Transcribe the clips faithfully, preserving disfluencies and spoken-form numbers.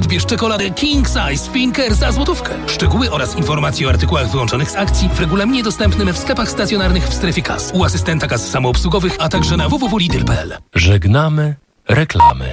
odbierz czekoladę King Size Finker za złotówkę. Szczegóły oraz informacje o artykułach wyłączonych z akcji w regulaminie dostępnym w sklepach stacjonarnych w strefie kas, u asystenta kas samoobsługowych, a także na w w w kropka lidl kropka p l. Żegnamy reklamy.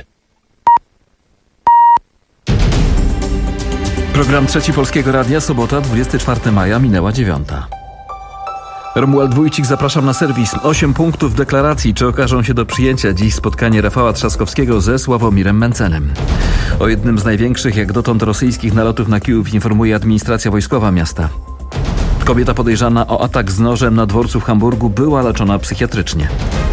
Program Trzeci Polskiego Radia, sobota, dwudziestego czwartego maja, minęła dziewiąta. Romuald Wójcik, zapraszam na serwis. Osiem punktów deklaracji. Czy okażą się do przyjęcia dziś spotkanie Rafała Trzaskowskiego ze Sławomirem Mencenem? O jednym z największych jak dotąd rosyjskich nalotów na Kijów informuje administracja wojskowa miasta. Kobieta podejrzana o atak z nożem na dworcu w Hamburgu była leczona psychiatrycznie.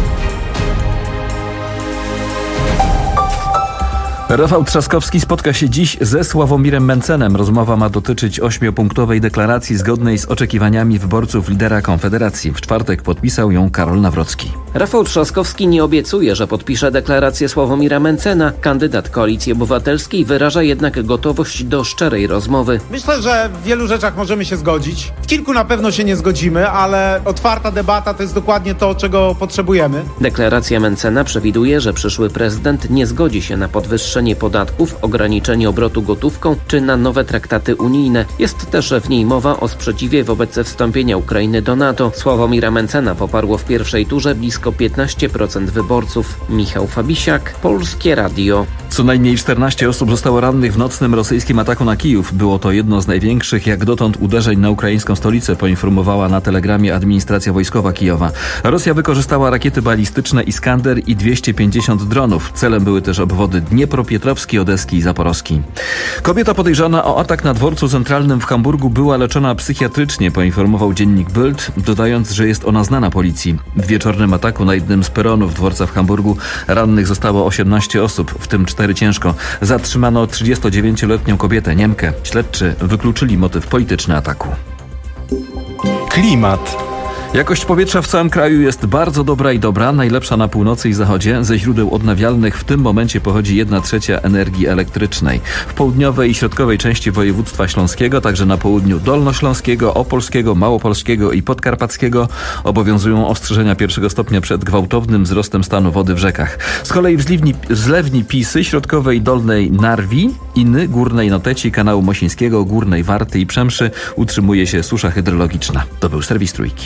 Rafał Trzaskowski spotka się dziś ze Sławomirem Mencenem. Rozmowa ma dotyczyć ośmiopunktowej deklaracji zgodnej z oczekiwaniami wyborców lidera Konfederacji. W czwartek podpisał ją Karol Nawrocki. Rafał Trzaskowski nie obiecuje, że podpisze deklarację Sławomira Mencena. Kandydat Koalicji Obywatelskiej wyraża jednak gotowość do szczerej rozmowy. Myślę, że w wielu rzeczach możemy się zgodzić. W kilku na pewno się nie zgodzimy, ale otwarta debata to jest dokładnie to, czego potrzebujemy. Deklaracja Mencena przewiduje, że przyszły prezydent nie zgodzi się na podwyższenie podatków, ograniczenie obrotu gotówką czy na nowe traktaty unijne. Jest też w niej mowa o sprzeciwie wobec wstąpienia Ukrainy do NATO. Sławomira Mencena poparło w pierwszej turze blisko piętnaście procent wyborców. Michał Fabisiak, Polskie Radio. Co najmniej czternaście osób zostało rannych w nocnym rosyjskim ataku na Kijów. Było to jedno z największych jak dotąd uderzeń na ukraińską stolicę, poinformowała na telegramie administracja wojskowa Kijowa. Rosja wykorzystała rakiety balistyczne Iskander i dwieście pięćdziesiąt dronów. Celem były też obwody Dniepropietrowski, Odeski i Zaporowski. Kobieta podejrzana o atak na dworcu centralnym w Hamburgu była leczona psychiatrycznie, poinformował dziennik Bild, dodając, że jest ona znana policji. W wieczornym ataku na jednym z peronów dworca w Hamburgu rannych zostało osiemnaście osób, w tym cztery ciężko. Zatrzymano trzydziestodziewięcioletnią kobietę, Niemkę. Śledczy wykluczyli motyw polityczny ataku. Klimat. Jakość powietrza w całym kraju jest bardzo dobra i dobra, najlepsza na północy i zachodzie. Ze źródeł odnawialnych w tym momencie pochodzi jedna trzecia energii elektrycznej. W południowej i środkowej części województwa śląskiego, także na południu dolnośląskiego, opolskiego, małopolskiego i podkarpackiego obowiązują ostrzeżenia pierwszego stopnia przed gwałtownym wzrostem stanu wody w rzekach. Z kolei w zlewni, zlewni Pisy, środkowej dolnej Narwi, Iny, górnej Noteci, kanału Mosińskiego, górnej Warty i Przemszy utrzymuje się susza hydrologiczna. To był serwis Trójki.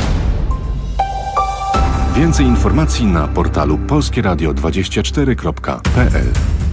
Więcej informacji na portalu polskie radio dwadzieścia cztery kropka p l.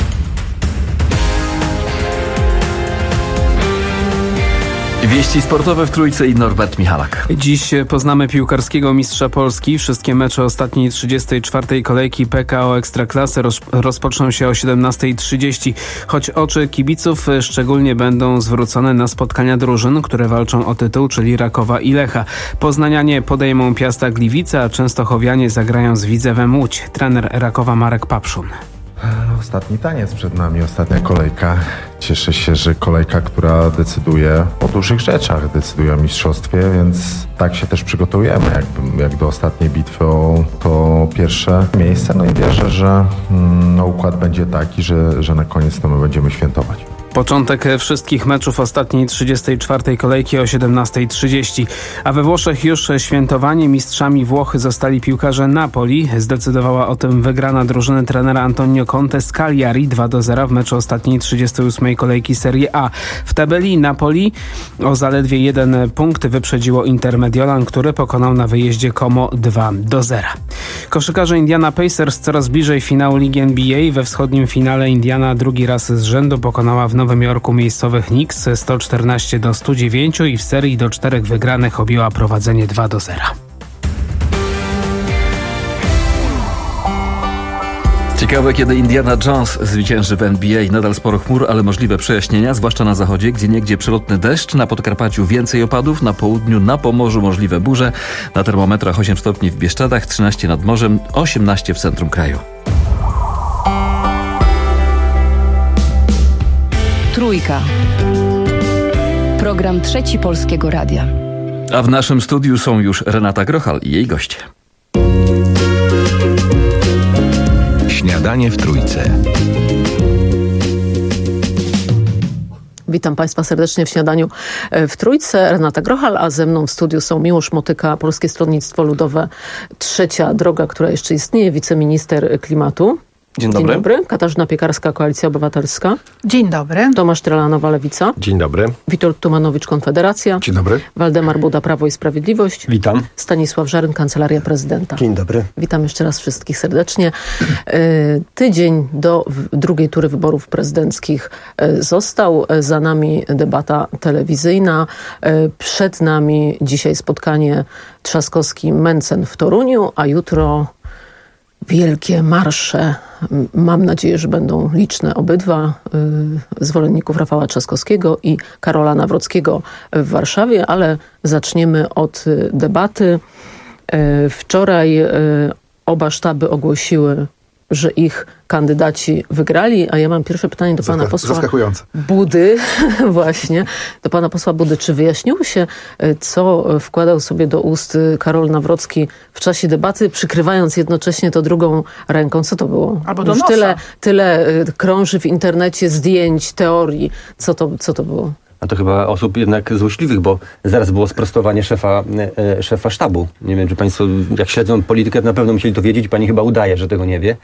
Wieści sportowe w Trójce i Norbert Michalak. Dziś poznamy piłkarskiego mistrza Polski. Wszystkie mecze ostatniej trzydziestej czwartej kolejki P K O Ekstraklasy roz, rozpoczną się o siedemnasta trzydzieści. Choć oczy kibiców szczególnie będą zwrócone na spotkania drużyn, które walczą o tytuł, czyli Rakowa i Lecha. Poznanianie podejmą Piasta Gliwice, a częstochowianie zagrają z Widzewem Łódź. Trener Rakowa Marek Papszun. Ostatni taniec przed nami, ostatnia kolejka. Cieszę się, że kolejka, która decyduje o dużych rzeczach, decyduje o mistrzostwie, więc tak się też przygotujemy, jakby, jak do ostatniej bitwy o to pierwsze miejsce. No i wierzę, że mm, no, układ będzie taki, że, że na koniec to my będziemy świętować. Początek wszystkich meczów ostatniej trzydziestej czwartej kolejki o siedemnasta trzydzieści. A we Włoszech już świętowanie. Mistrzami Włoch zostali piłkarze Napoli. Zdecydowała o tym wygrana drużyny trenera Antonio Conte z Cagliari dwa do zera w meczu ostatniej trzydziestej ósmej kolejki Serie A. W tabeli Napoli o zaledwie jeden punkt wyprzedziło Inter Mediolan, który pokonał na wyjeździe Como dwa do zera. Koszykarze Indiana Pacers coraz bliżej finału Ligi N B A. We wschodnim finale Indiana drugi raz z rzędu pokonała w Nowym Jorku miejscowych Knicks sto czternaście do stu dziewięciu i w serii do czterech wygranych objęła prowadzenie dwa do zera. Ciekawe, kiedy Indiana Jones zwycięży w N B A. Nadal sporo chmur, ale możliwe przejaśnienia, zwłaszcza na zachodzie, gdzie niegdzie przelotny deszcz, na Podkarpaciu więcej opadów, na południu, na Pomorzu możliwe burze. Na termometrach osiem stopni w Bieszczadach, trzynaście nad morzem, osiemnaście w centrum kraju. Trójka. Program Trzeci Polskiego Radia. A w naszym studiu są już Renata Grochal i jej goście. Śniadanie w Trójce. Witam Państwa serdecznie w Śniadaniu w Trójce. Renata Grochal, a ze mną w studiu są Miłosz Motyka, Polskie Stronnictwo Ludowe, Trzecia Droga, która jeszcze istnieje, wiceminister klimatu. Dzień dobry. Dzień dobry. Katarzyna Piekarska, Koalicja Obywatelska. Dzień dobry. Tomasz Trelanowa, Lewica. Dzień dobry. Witold Tumanowicz, Konfederacja. Dzień dobry. Waldemar Buda, Prawo i Sprawiedliwość. Witam. Stanisław Żaryn, Kancelaria Prezydenta. Dzień dobry. Witam jeszcze raz wszystkich serdecznie. Tydzień do drugiej tury wyborów prezydenckich został. Za nami debata telewizyjna. Przed nami dzisiaj spotkanie Trzaskowski-Mencen w Toruniu, a jutro wielkie marsze. Mam nadzieję, że będą liczne obydwa y, zwolenników Rafała Trzaskowskiego i Karola Nawrockiego w Warszawie, ale zaczniemy od y, debaty. Y, wczoraj y, oba sztaby ogłosiły, że ich kandydaci wygrali, a ja mam pierwsze pytanie do pana posła Budy, właśnie, do pana posła Budy. Czy wyjaśniło się, co wkładał sobie do ust Karol Nawrocki w czasie debaty, przykrywając jednocześnie to drugą ręką? Co to było? Albo do Już nosa. tyle, tyle krąży w internecie zdjęć, teorii. Co to, co to było? A to chyba osób jednak złośliwych, bo zaraz było sprostowanie szefa, e, szefa sztabu. Nie wiem, czy państwo, jak śledzą politykę, na pewno musieli to wiedzieć. Pani chyba udaje, że tego nie wie.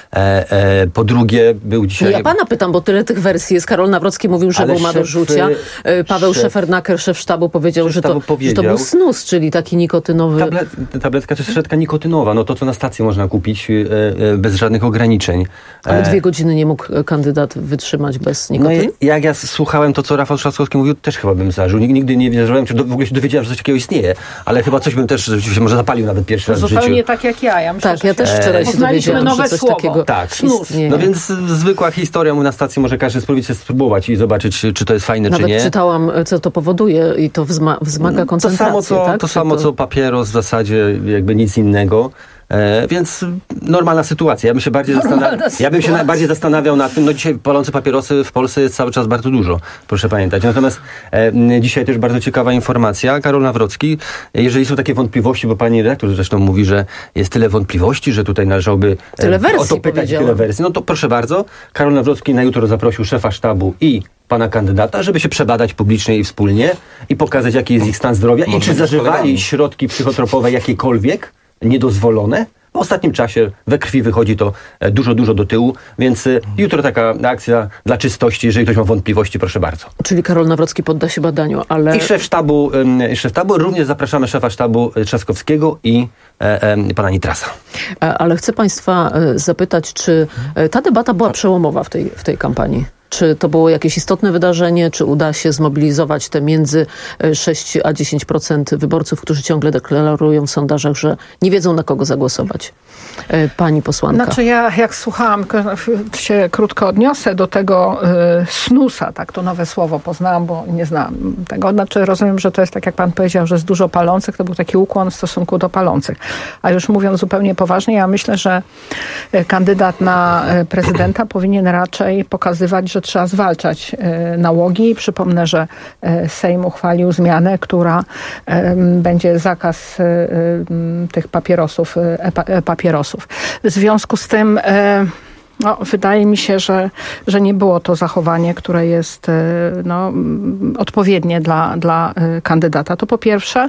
E, e, po drugie, był dzisiaj... Ja pana pytam, bo tyle tych wersji jest. Karol Nawrocki mówił, że Ale był ma do szef, rzucia. Paweł szef, Szefernaker, szef sztabu, powiedział, szef że, sztabu to, powiedział, że to był snus, czyli taki nikotynowy... Tablet, tabletka to jest środka nikotynowa. No to, co na stacji można kupić e, e, bez żadnych ograniczeń. Ale e, dwie godziny nie mógł kandydat wytrzymać bez nikotyny? No i jak ja słuchałem to, co Rafał Trzaskowski mówił, też chyba bym zażył. Nigdy nie wiedziałem, czy do, w ogóle się dowiedziałem, że coś takiego istnieje. Ale chyba coś bym też rzeczywiście może zapalił nawet pierwszy raz w życiu. Zupełnie tak jak ja. ja myślę, tak, ja też się... wczoraj się dowiedziałam, nowe że coś słowo. takiego tak. istnieje. No więc zwykła historia mu na stacji, może każdy spróbować się spróbować i zobaczyć, czy to jest fajne, nawet czy nie. Nawet czytałam, co to powoduje i to wzma- wzmaga koncentrację. To samo, co, tak? to samo to... co papieros, w zasadzie jakby nic innego. E, więc normalna sytuacja. Ja bym się bardziej, zastan- ja bym się na, bardziej zastanawiał nad tym, no dzisiaj palące papierosy w Polsce jest cały czas bardzo dużo, proszę pamiętać. Natomiast e, dzisiaj też bardzo ciekawa informacja. Karol Nawrocki, jeżeli są takie wątpliwości, bo pani redaktor zresztą mówi, że jest tyle wątpliwości, że tutaj należałoby e, tyle wersji, o to pytać, powiedziałam. tyle wersji. No to proszę bardzo, Karol Nawrocki na jutro zaprosił szefa sztabu i pana kandydata, żeby się przebadać publicznie i wspólnie i pokazać, jaki jest ich stan zdrowia i czy zażywali środki psychotropowe jakiekolwiek niedozwolone. W ostatnim czasie we krwi wychodzi to dużo, dużo do tyłu, więc jutro taka akcja dla czystości, jeżeli ktoś ma wątpliwości, proszę bardzo. Czyli Karol Nawrocki podda się badaniu, ale... I szef sztabu, szef sztabu, również zapraszamy szefa sztabu Trzaskowskiego i e, e, pana Nitrasa. Ale chcę państwa zapytać, czy ta debata była przełomowa w tej, w tej kampanii? Czy to było jakieś istotne wydarzenie? Czy uda się zmobilizować te między sześć a dziesięć procent wyborców, którzy ciągle deklarują w sondażach, że nie wiedzą, na kogo zagłosować? Pani posłanka. Znaczy ja jak słuchałam, się krótko odniosę do tego y, snusa, tak to nowe słowo poznałam, bo nie znałam tego. Znaczy rozumiem, że to jest tak jak pan powiedział, że jest dużo palących, to był taki ukłon w stosunku do palących. A już mówiąc zupełnie poważnie, ja myślę, że kandydat na prezydenta powinien raczej pokazywać, że trzeba zwalczać y, nałogi. Przypomnę, że y, Sejm uchwalił zmianę, która y, będzie zakaz y, y, tych papierosów, y, papierosów. W związku z tym e, no, wydaje mi się, że, że nie było to zachowanie, które jest e, no, odpowiednie dla, dla e, kandydata. To po pierwsze.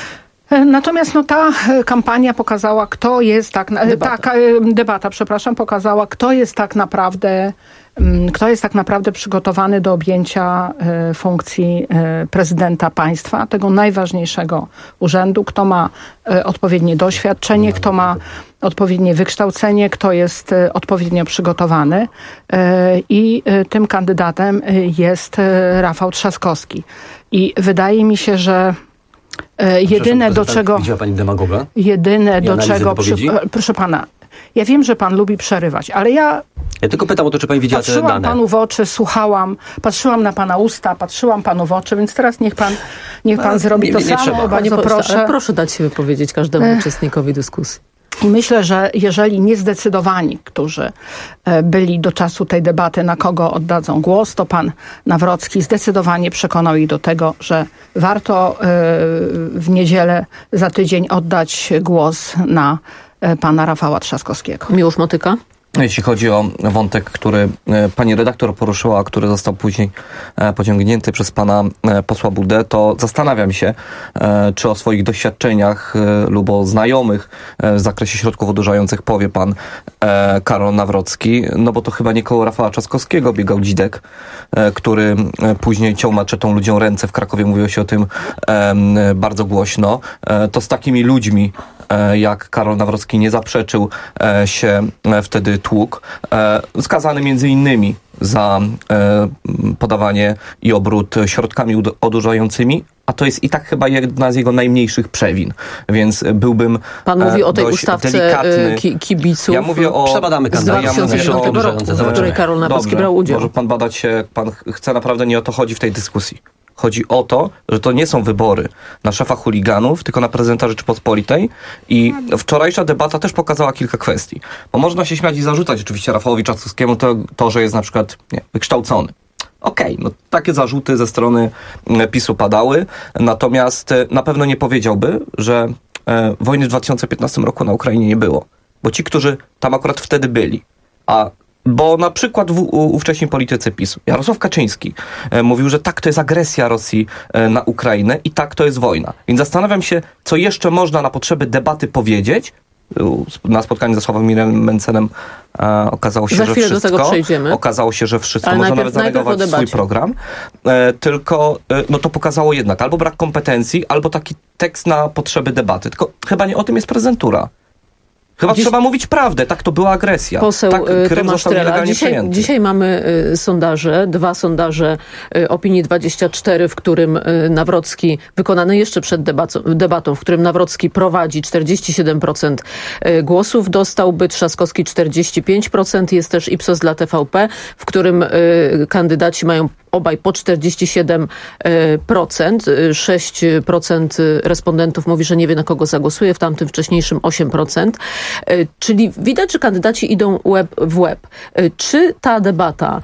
E, natomiast no, ta kampania pokazała, kto jest tak... Na, debata. Ta, debata, przepraszam, pokazała, kto jest tak naprawdę... Kto jest tak naprawdę przygotowany do objęcia y, funkcji y, prezydenta państwa, tego najważniejszego urzędu, kto ma y, odpowiednie doświadczenie, kto ma odpowiednie wykształcenie, kto jest y, odpowiednio przygotowany. Y, I y, tym kandydatem y, jest y, Rafał Trzaskowski. I wydaje mi się, że y, jedyne do czego... Widziała pani demagoga? Jedyne do czego... Przy, proszę pana, ja wiem, że pan lubi przerywać, ale ja... Ja tylko pytam o to, czy pani widziała te dane. Patrzyłam panu w oczy, słuchałam, patrzyłam na pana usta, patrzyłam panu w oczy, więc teraz niech pan, niech pan no, zrobi nie, to nie samo. Trzeba. Bardzo Panie proszę. Ale proszę dać się wypowiedzieć każdemu Ech. uczestnikowi dyskusji. I myślę, że jeżeli niezdecydowani, którzy byli do czasu tej debaty, na kogo oddadzą głos, to pan Nawrocki zdecydowanie przekonał ich do tego, że warto w niedzielę za tydzień oddać głos na pana Rafała Trzaskowskiego. Miłosz Motyka? jeśli chodzi o wątek, który pani redaktor poruszyła, który został później pociągnięty przez pana posła Budę, to zastanawiam się, czy o swoich doświadczeniach lub o znajomych w zakresie środków odurzających powie pan Karol Nawrocki, no bo to chyba nie koło Rafała Trzaskowskiego biegał dzidek, który później ciął maczetą ludziom ręce. W Krakowie mówiło się o tym bardzo głośno. To z takimi ludźmi jak Karol Nawrocki nie zaprzeczył się wtedy tłuk, skazany między innymi za podawanie i obrót środkami odurzającymi, a to jest i tak chyba jedna z jego najmniejszych przewin, więc byłbym Pan mówi o tej ustawce delikatny. Ki- kibiców. Ja mówię o... Przebadamy z dwa tysiące dziesiątego roku, w której Karol Nawrocki brał udział. Może pan badać się, jak pan chce, naprawdę nie o to chodzi w tej dyskusji. Chodzi o to, że to nie są wybory na szefa chuliganów, tylko na prezydenta Rzeczypospolitej i wczorajsza debata też pokazała kilka kwestii. Bo można się śmiać i zarzucać oczywiście Rafałowi Trzaskowskiemu to, to że jest na przykład nie, wykształcony. Okej, okay, no takie zarzuty ze strony PiSu padały, natomiast na pewno nie powiedziałby, że e, wojny w dwa tysiące piętnastym roku na Ukrainie nie było. Bo ci, którzy tam akurat wtedy byli, a Bo na przykład w, u, ówcześni politycy PiSu, Jarosław Kaczyński e, mówił, że tak, to jest agresja Rosji e, na Ukrainę i tak, to jest wojna. Więc zastanawiam się, co jeszcze można na potrzeby debaty powiedzieć. Na spotkaniu ze Sławomirem Mencenem e, okazało się, Za że chwilę wszystko. do tego przejdziemy. Okazało się, że wszystko. Ale Można najpierw, nawet zanegować swój program. E, tylko e, no to pokazało jednak albo brak kompetencji, albo taki tekst na potrzeby debaty. Tylko chyba nie o tym jest prezentura. Chyba Dziś... trzeba mówić prawdę. Tak, to była agresja. Poseł tak, Krym Tomasz został Trela. nielegalnie Dzisiaj, przejęty. dzisiaj mamy y, sondaże, dwa sondaże y, Opinii dwadzieścia cztery, w którym y, Nawrocki, wykonane jeszcze przed debatą, debatą, w którym Nawrocki prowadzi czterdzieści siedem procent y, głosów, dostałby Trzaskowski czterdzieści pięć procent. Jest też Ipsos dla T V P, w którym y, kandydaci mają obaj po czterdzieści siedem procent. sześć procent respondentów mówi, że nie wie, na kogo zagłosuje, w tamtym wcześniejszym osiem procent. Czyli widać, że kandydaci idą łeb w łeb. Czy ta debata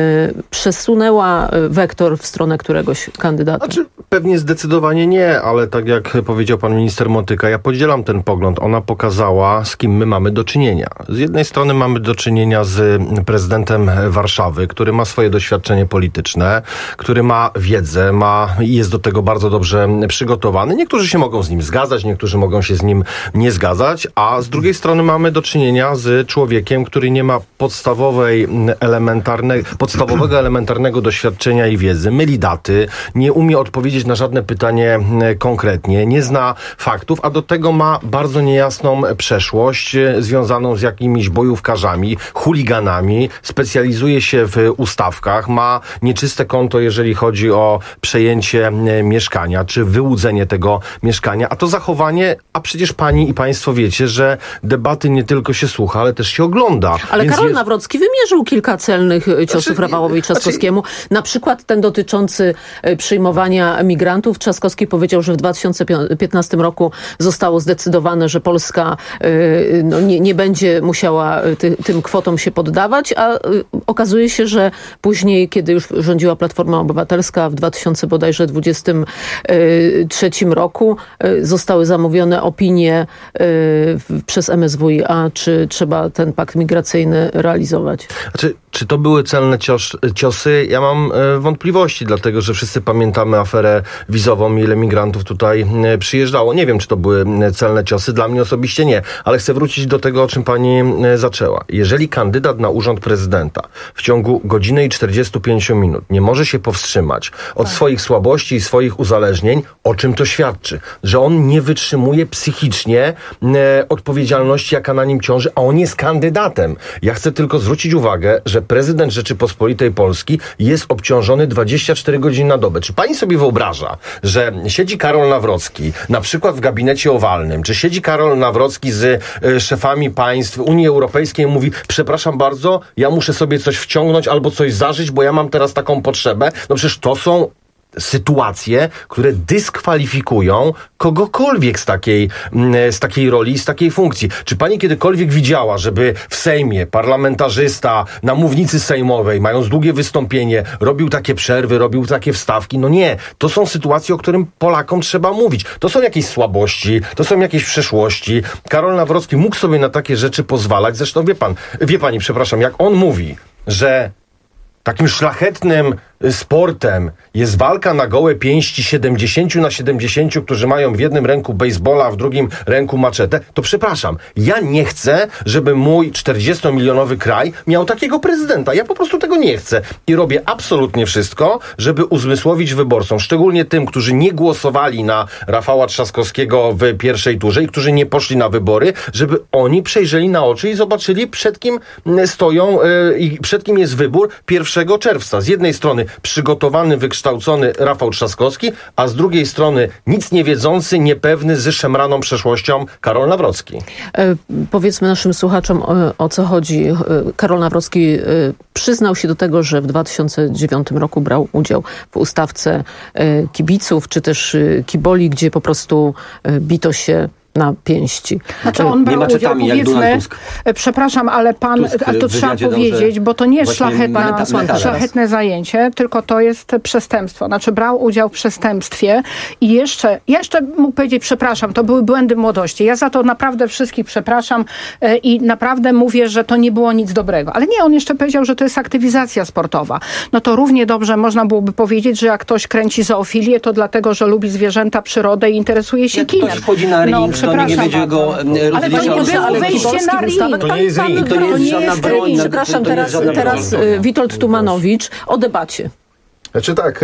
przesunęła wektor w stronę któregoś kandydata? Znaczy, pewnie zdecydowanie nie, ale tak jak powiedział pan minister Motyka, ja podzielam ten pogląd. Ona pokazała, z kim my mamy do czynienia. Z jednej strony mamy do czynienia z prezydentem Warszawy, który ma swoje doświadczenie polityczne, który ma wiedzę, ma i jest do tego bardzo dobrze przygotowany. Niektórzy się mogą z nim zgadzać, niektórzy mogą się z nim nie zgadzać, a z drugiej strony mamy do czynienia z człowiekiem, który nie ma podstawowej, elementarnej, podstawowego elementarnego doświadczenia i wiedzy, myli daty, nie umie odpowiedzieć na żadne pytanie konkretnie, nie zna faktów, a do tego ma bardzo niejasną przeszłość związaną z jakimiś bojówkarzami, chuliganami, specjalizuje się w ustawkach, ma nieczyste konto, jeżeli chodzi o przejęcie mieszkania, czy wyłudzenie tego mieszkania, a to zachowanie, a przecież pani i państwo wiecie, że debaty nie tylko się słucha, ale też się ogląda. Ale Więc Karol jest... Nawrocki wymierzył kilka celnych ciosów znaczy, Rafałowi i Trzaskowskiemu. Znaczy... Na przykład ten dotyczący przyjmowania migrantów. Trzaskowski powiedział, że w dwa tysiące piętnastym roku zostało zdecydowane, że Polska no, nie, nie będzie musiała ty, tym kwotom się poddawać, a okazuje się, że później, kiedy już rządziła Platforma Obywatelska w dwa tysiące dwudziestym trzecim roku, zostały zamówione opinie przez M S W i A, czy trzeba ten pakt migracyjny realizować. Znaczy, czy to były celne cios, ciosy? Ja mam e, wątpliwości, dlatego że wszyscy pamiętamy aferę wizową, ile migrantów tutaj e, przyjeżdżało. Nie wiem, czy to były celne ciosy. Dla mnie osobiście nie. Ale chcę wrócić do tego, o czym pani e, zaczęła. Jeżeli kandydat na urząd prezydenta w ciągu godziny i czterdziestu pięciu minut nie może się powstrzymać od tak. swoich słabości i swoich uzależnień, o czym to świadczy? Że on nie wytrzymuje psychicznie e, odpowiedzialności, jaka na nim ciąży, a on jest kandydatem. Ja chcę tylko zwrócić uwagę, że prezydent Rzeczypospolitej Polski jest obciążony dwadzieścia cztery godziny na dobę. Czy pani sobie wyobraża, że siedzi Karol Nawrocki, na przykład w gabinecie owalnym, czy siedzi Karol Nawrocki z y, szefami państw Unii Europejskiej i mówi, przepraszam bardzo, ja muszę sobie coś wciągnąć albo coś zażyć, bo ja mam teraz taką potrzebę. No przecież to są sytuacje, które dyskwalifikują kogokolwiek z takiej, z takiej roli, z takiej funkcji. Czy pani kiedykolwiek widziała, żeby w Sejmie parlamentarzysta na mównicy sejmowej, mając długie wystąpienie, robił takie przerwy, robił takie wstawki? No nie. To są sytuacje, o którym Polakom trzeba mówić. To są jakieś słabości, to są jakieś przeszłości. Karol Nawrocki mógł sobie na takie rzeczy pozwalać. Zresztą wie pan, wie pani, przepraszam, jak on mówi, że takim szlachetnym sportem jest walka na gołe pięści siedemdziesięciu na siedemdziesięciu, którzy mają w jednym ręku baseballa, a w drugim ręku maczetę, to przepraszam, ja nie chcę, żeby mój czterdziestomilionowy kraj miał takiego prezydenta. Ja po prostu tego nie chcę. I robię absolutnie wszystko, żeby uzmysłowić wyborcom, szczególnie tym, którzy nie głosowali na Rafała Trzaskowskiego w pierwszej turze i którzy nie poszli na wybory, żeby oni przejrzeli na oczy i zobaczyli, przed kim stoją yy, i przed kim jest wybór pierwszego czerwca. Z jednej strony przygotowany, wykształcony Rafał Trzaskowski, a z drugiej strony nic nie wiedzący, niepewny, z szemraną przeszłością Karol Nawrocki. E, powiedzmy naszym słuchaczom, o, o co chodzi. E, Karol Nawrocki e, przyznał się do tego, że w dwa tysiące dziewiątym roku brał udział w ustawce e, kibiców, czy też e, kiboli, gdzie po prostu e, bito się na pięści. Znaczy on brał udział, powiedzmy, przepraszam, ale pan, a to trzeba powiedzieć, bo to nie jest szlachetne, szlachetne zajęcie, tylko to jest przestępstwo. Znaczy brał udział w przestępstwie i jeszcze, jeszcze mógł powiedzieć, przepraszam, to były błędy młodości. Ja za to naprawdę wszystkich przepraszam i naprawdę mówię, że to nie było nic dobrego. Ale nie, on jeszcze powiedział, że to jest aktywizacja sportowa. No to równie dobrze można byłoby powiedzieć, że jak ktoś kręci zoofilię, to dlatego, że lubi zwierzęta, przyrodę i interesuje się kinem. Ktoś wchodzi na ring, no, to nie będzie go ale to nie było wejście na ring. To nie jest ring, to nie jest żadna broń. Przepraszam, teraz, teraz Witold Tumanowicz o debacie. Znaczy tak...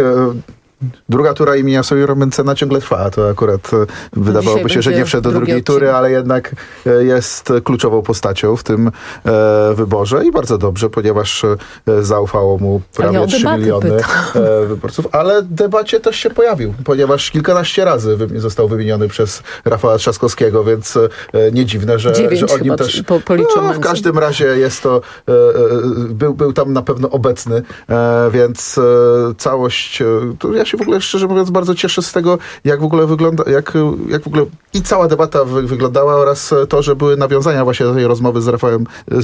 Druga tura imienia Sławomira Mencena ciągle trwa. To akurat wydawałoby się, że nie wszedł do drugiej odcinek. tury, ale jednak jest kluczową postacią w tym e, wyborze i bardzo dobrze, ponieważ e, zaufało mu prawie ja trzy miliony e, wyborców. Ale w debacie też się pojawił, ponieważ kilkanaście razy wy, został wymieniony przez Rafała Trzaskowskiego, więc e, nie dziwne, że, że o nim też... Po, no, w każdym razie jest to... E, był, był tam na pewno obecny, e, więc e, całość... To ja się w ogóle, szczerze mówiąc, bardzo cieszę z tego, jak w ogóle wygląda, jak, jak w ogóle i cała debata wy, wyglądała oraz to, że były nawiązania właśnie do tej rozmowy z Rafałem,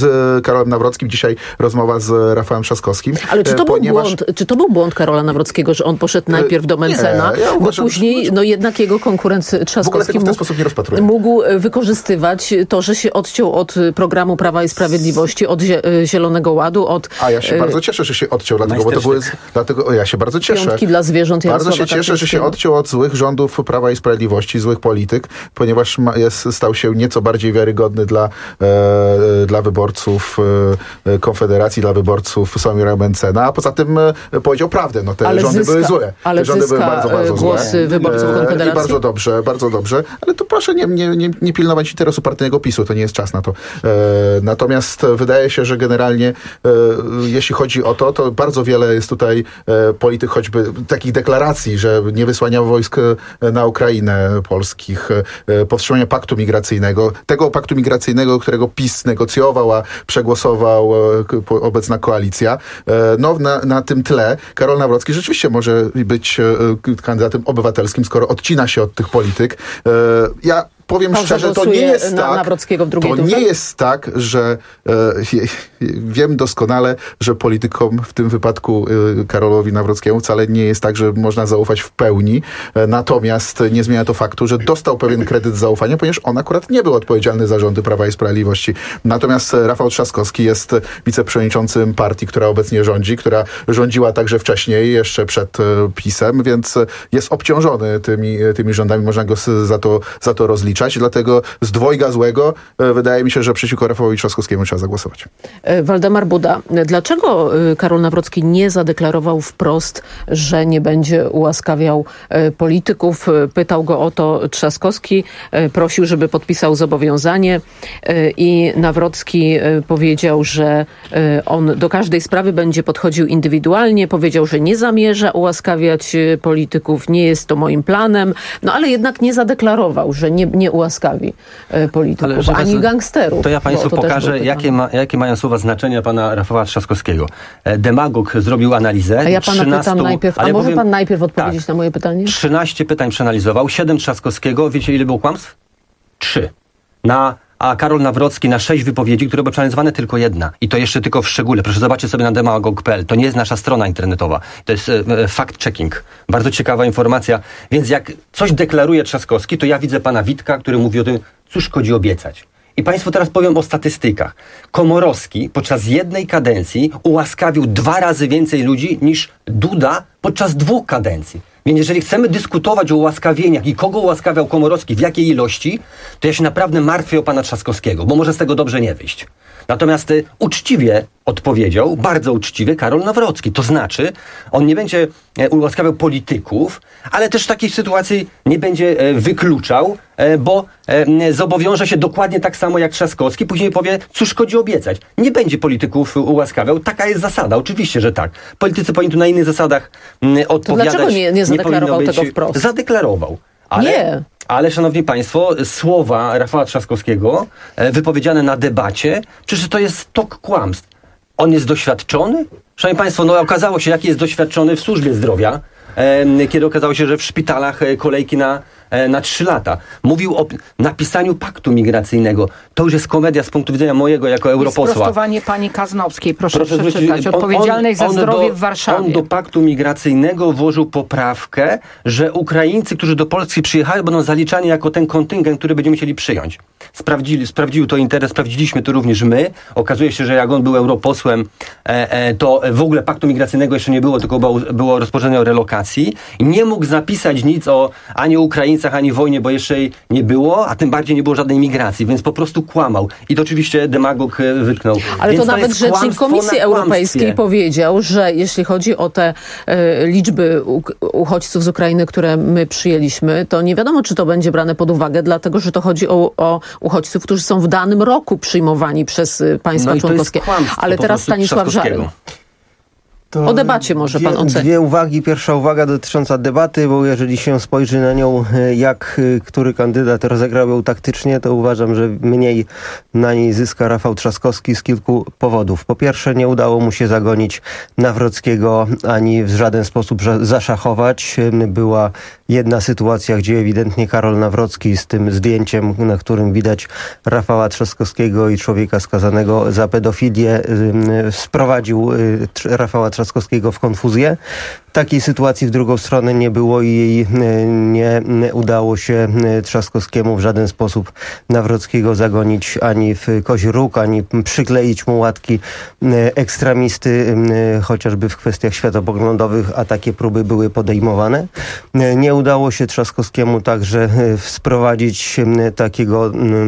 z Karolem Nawrockim, dzisiaj rozmowa z Rafałem Trzaskowskim. Ale czy to, ponieważ... był, błąd, czy to był błąd Karola Nawrockiego, że on poszedł najpierw do Mencena, nie, ja uważam, bo później że... no jednak jego konkurent Trzaskowski w ten sposób nie rozpatruję. mógł wykorzystywać to, że się odciął od programu Prawa i Sprawiedliwości, od Zielonego Ładu, od... A ja się bardzo cieszę, że się odciął, dlatego, bo to były... Dlatego, o, ja się bardzo cieszę. Piątki dla zwierząt. Bardzo się cieszę, że się odciął od złych rządów Prawa i Sprawiedliwości, złych polityk, ponieważ ma, jest, stał się nieco bardziej wiarygodny dla, e, dla wyborców e, Konfederacji, dla wyborców Sławomira Mencena, a poza tym e, powiedział prawdę. No, te ale rządy zyska, były złe. Ale te rządy były bardzo, bardzo głosy złe. wyborców Konfederacji. E, I bardzo dobrze, bardzo dobrze. Ale to proszę nie, nie, nie, nie pilnować interesu partyjnego PiSu, to nie jest czas na to. E, natomiast wydaje się, że generalnie e, jeśli chodzi o to, to bardzo wiele jest tutaj e, polityk, choćby takich deklaracji, że nie wysłania wojsk na Ukrainę polskich, powstrzymania paktu migracyjnego, tego paktu migracyjnego, którego PiS negocjował, a przegłosował obecna koalicja. No na, na tym tle Karol Nawrocki rzeczywiście może być kandydatem obywatelskim, skoro odcina się od tych polityk. Ja powiem Pan szczerze, to nie jest na, tak, Nawrockiego w drugiej to turze? nie jest tak, że e, wiem doskonale, że politykom, w tym wypadku e, Karolowi Nawrockiemu, wcale nie jest tak, że można zaufać w pełni. E, natomiast nie zmienia to faktu, że dostał pewien kredyt zaufania, ponieważ on akurat nie był odpowiedzialny za rządy Prawa i Sprawiedliwości. Natomiast Rafał Trzaskowski jest wiceprzewodniczącym partii, która obecnie rządzi, która rządziła także wcześniej, jeszcze przed e, PiS-em, więc jest obciążony tymi, tymi rządami. Można go za to, za to rozliczać. Dlatego z dwojga złego e, wydaje mi się, że przeciwko Rafałowi Trzaskowskiemu trzeba zagłosować. Waldemar Buda, dlaczego Karol Nawrocki nie zadeklarował wprost, że nie będzie ułaskawiał polityków? Pytał go o to Trzaskowski, prosił, żeby podpisał zobowiązanie i Nawrocki powiedział, że on do każdej sprawy będzie podchodził indywidualnie. Powiedział, że nie zamierza ułaskawiać polityków, nie jest to moim planem, no ale jednak nie zadeklarował, że nie, nie nie ułaskawi polityków, Ale, ani gangsterów. To ja Państwu to pokażę, jakie, ma, jakie mają słowa znaczenia pana Rafała Trzaskowskiego. Demagog zrobił analizę. A ja pana trzynastu, pytam najpierw, a ja może powiem, pan najpierw odpowiedzieć tak, na moje pytanie? trzynaście pytań przeanalizował, siedem Trzaskowskiego. Wiecie, ile było kłamstw? Trzy. Na A Karol Nawrocki na sześć wypowiedzi, które były przeanalizowane, tylko jedna. I to jeszcze tylko w szczególe. Proszę zobaczyć sobie na demagog kropka p l. To nie jest nasza strona internetowa. To jest e, fact-checking. Bardzo ciekawa informacja. Więc jak coś deklaruje Trzaskowski, to ja widzę pana Witka, który mówi o tym, cóż szkodzi obiecać. I Państwu teraz powiem o statystykach. Komorowski podczas jednej kadencji ułaskawił dwa razy więcej ludzi niż Duda podczas dwóch kadencji. Więc jeżeli chcemy dyskutować o ułaskawieniach i kogo ułaskawiał Komorowski, w jakiej ilości, to ja się naprawdę martwię o pana Trzaskowskiego, bo może z tego dobrze nie wyjść. Natomiast y, uczciwie odpowiedział, bardzo uczciwie, Karol Nawrocki. To znaczy, on nie będzie e, ułaskawiał polityków, ale też takiej sytuacji nie będzie e, wykluczał, e, bo e, zobowiąże się dokładnie tak samo jak Trzaskowski. Później powie, cóż szkodzi obiecać. Nie będzie polityków ułaskawiał. Taka jest zasada. Oczywiście, że tak. Politycy powinni tu na innych zasadach m, odpowiadać. To dlaczego nie, nie zadeklarował nie tego wprost? Zadeklarował. Ale, nie. Ale, szanowni państwo, słowa Rafała Trzaskowskiego e, wypowiedziane na debacie, czyż to jest tok kłamstw? On jest doświadczony? Szanowni państwo, no okazało się, jaki jest doświadczony w służbie zdrowia, e, kiedy okazało się, że w szpitalach e, kolejki na na trzy lata. Mówił o napisaniu paktu migracyjnego. To już jest komedia z punktu widzenia mojego jako europosła. I sprostowanie pani Kaznowskiej, proszę, proszę przeczytać, on, odpowiedzialnej on, za on zdrowie do, w Warszawie. On do paktu migracyjnego włożył poprawkę, że Ukraińcy, którzy do Polski przyjechali, będą zaliczani jako ten kontyngent, który będziemy musieli przyjąć. Sprawdzili, sprawdził to interes, sprawdziliśmy to również my. Okazuje się, że jak on był europosłem, e, e, to w ogóle paktu migracyjnego jeszcze nie było, tylko było, było rozporządzenie o relokacji. I nie mógł zapisać nic o ani Ukraińcach, ani wojnie, bo jeszcze jej nie było, a tym bardziej nie było żadnej migracji, więc po prostu kłamał. I to oczywiście demagog wytknął. Ale więc to, to nawet rzecznik Komisji Europejskiej powiedział, że jeśli chodzi o te e, liczby u, uchodźców z Ukrainy, które my przyjęliśmy, to nie wiadomo, czy to będzie brane pod uwagę, dlatego, że to chodzi o, o uchodźców, którzy są w danym roku przyjmowani przez państwa no członkowskie. Ale teraz Stanisław Żaryn. To o debacie może dwie, pan ocenić. Dwie uwagi. Pierwsza uwaga dotycząca debaty, bo jeżeli się spojrzy na nią, jak który kandydat rozegrał ją taktycznie, to uważam, że mniej na niej zyska Rafał Trzaskowski z kilku powodów. Po pierwsze, nie udało mu się zagonić Nawrockiego ani w żaden sposób zaszachować. Była jedna sytuacja, gdzie ewidentnie Karol Nawrocki z tym zdjęciem, na którym widać Rafała Trzaskowskiego i człowieka skazanego za pedofilię, sprowadził Rafała Trzaskowskiego w konfuzję. Takiej sytuacji w drugą stronę nie było i nie udało się Trzaskowskiemu w żaden sposób Nawrockiego zagonić ani w kozi róg, ani przykleić mu łatki ekstremisty, chociażby w kwestiach światopoglądowych, a takie próby były podejmowane. Nie udało się Trzaskowskiemu także sprowadzić takiego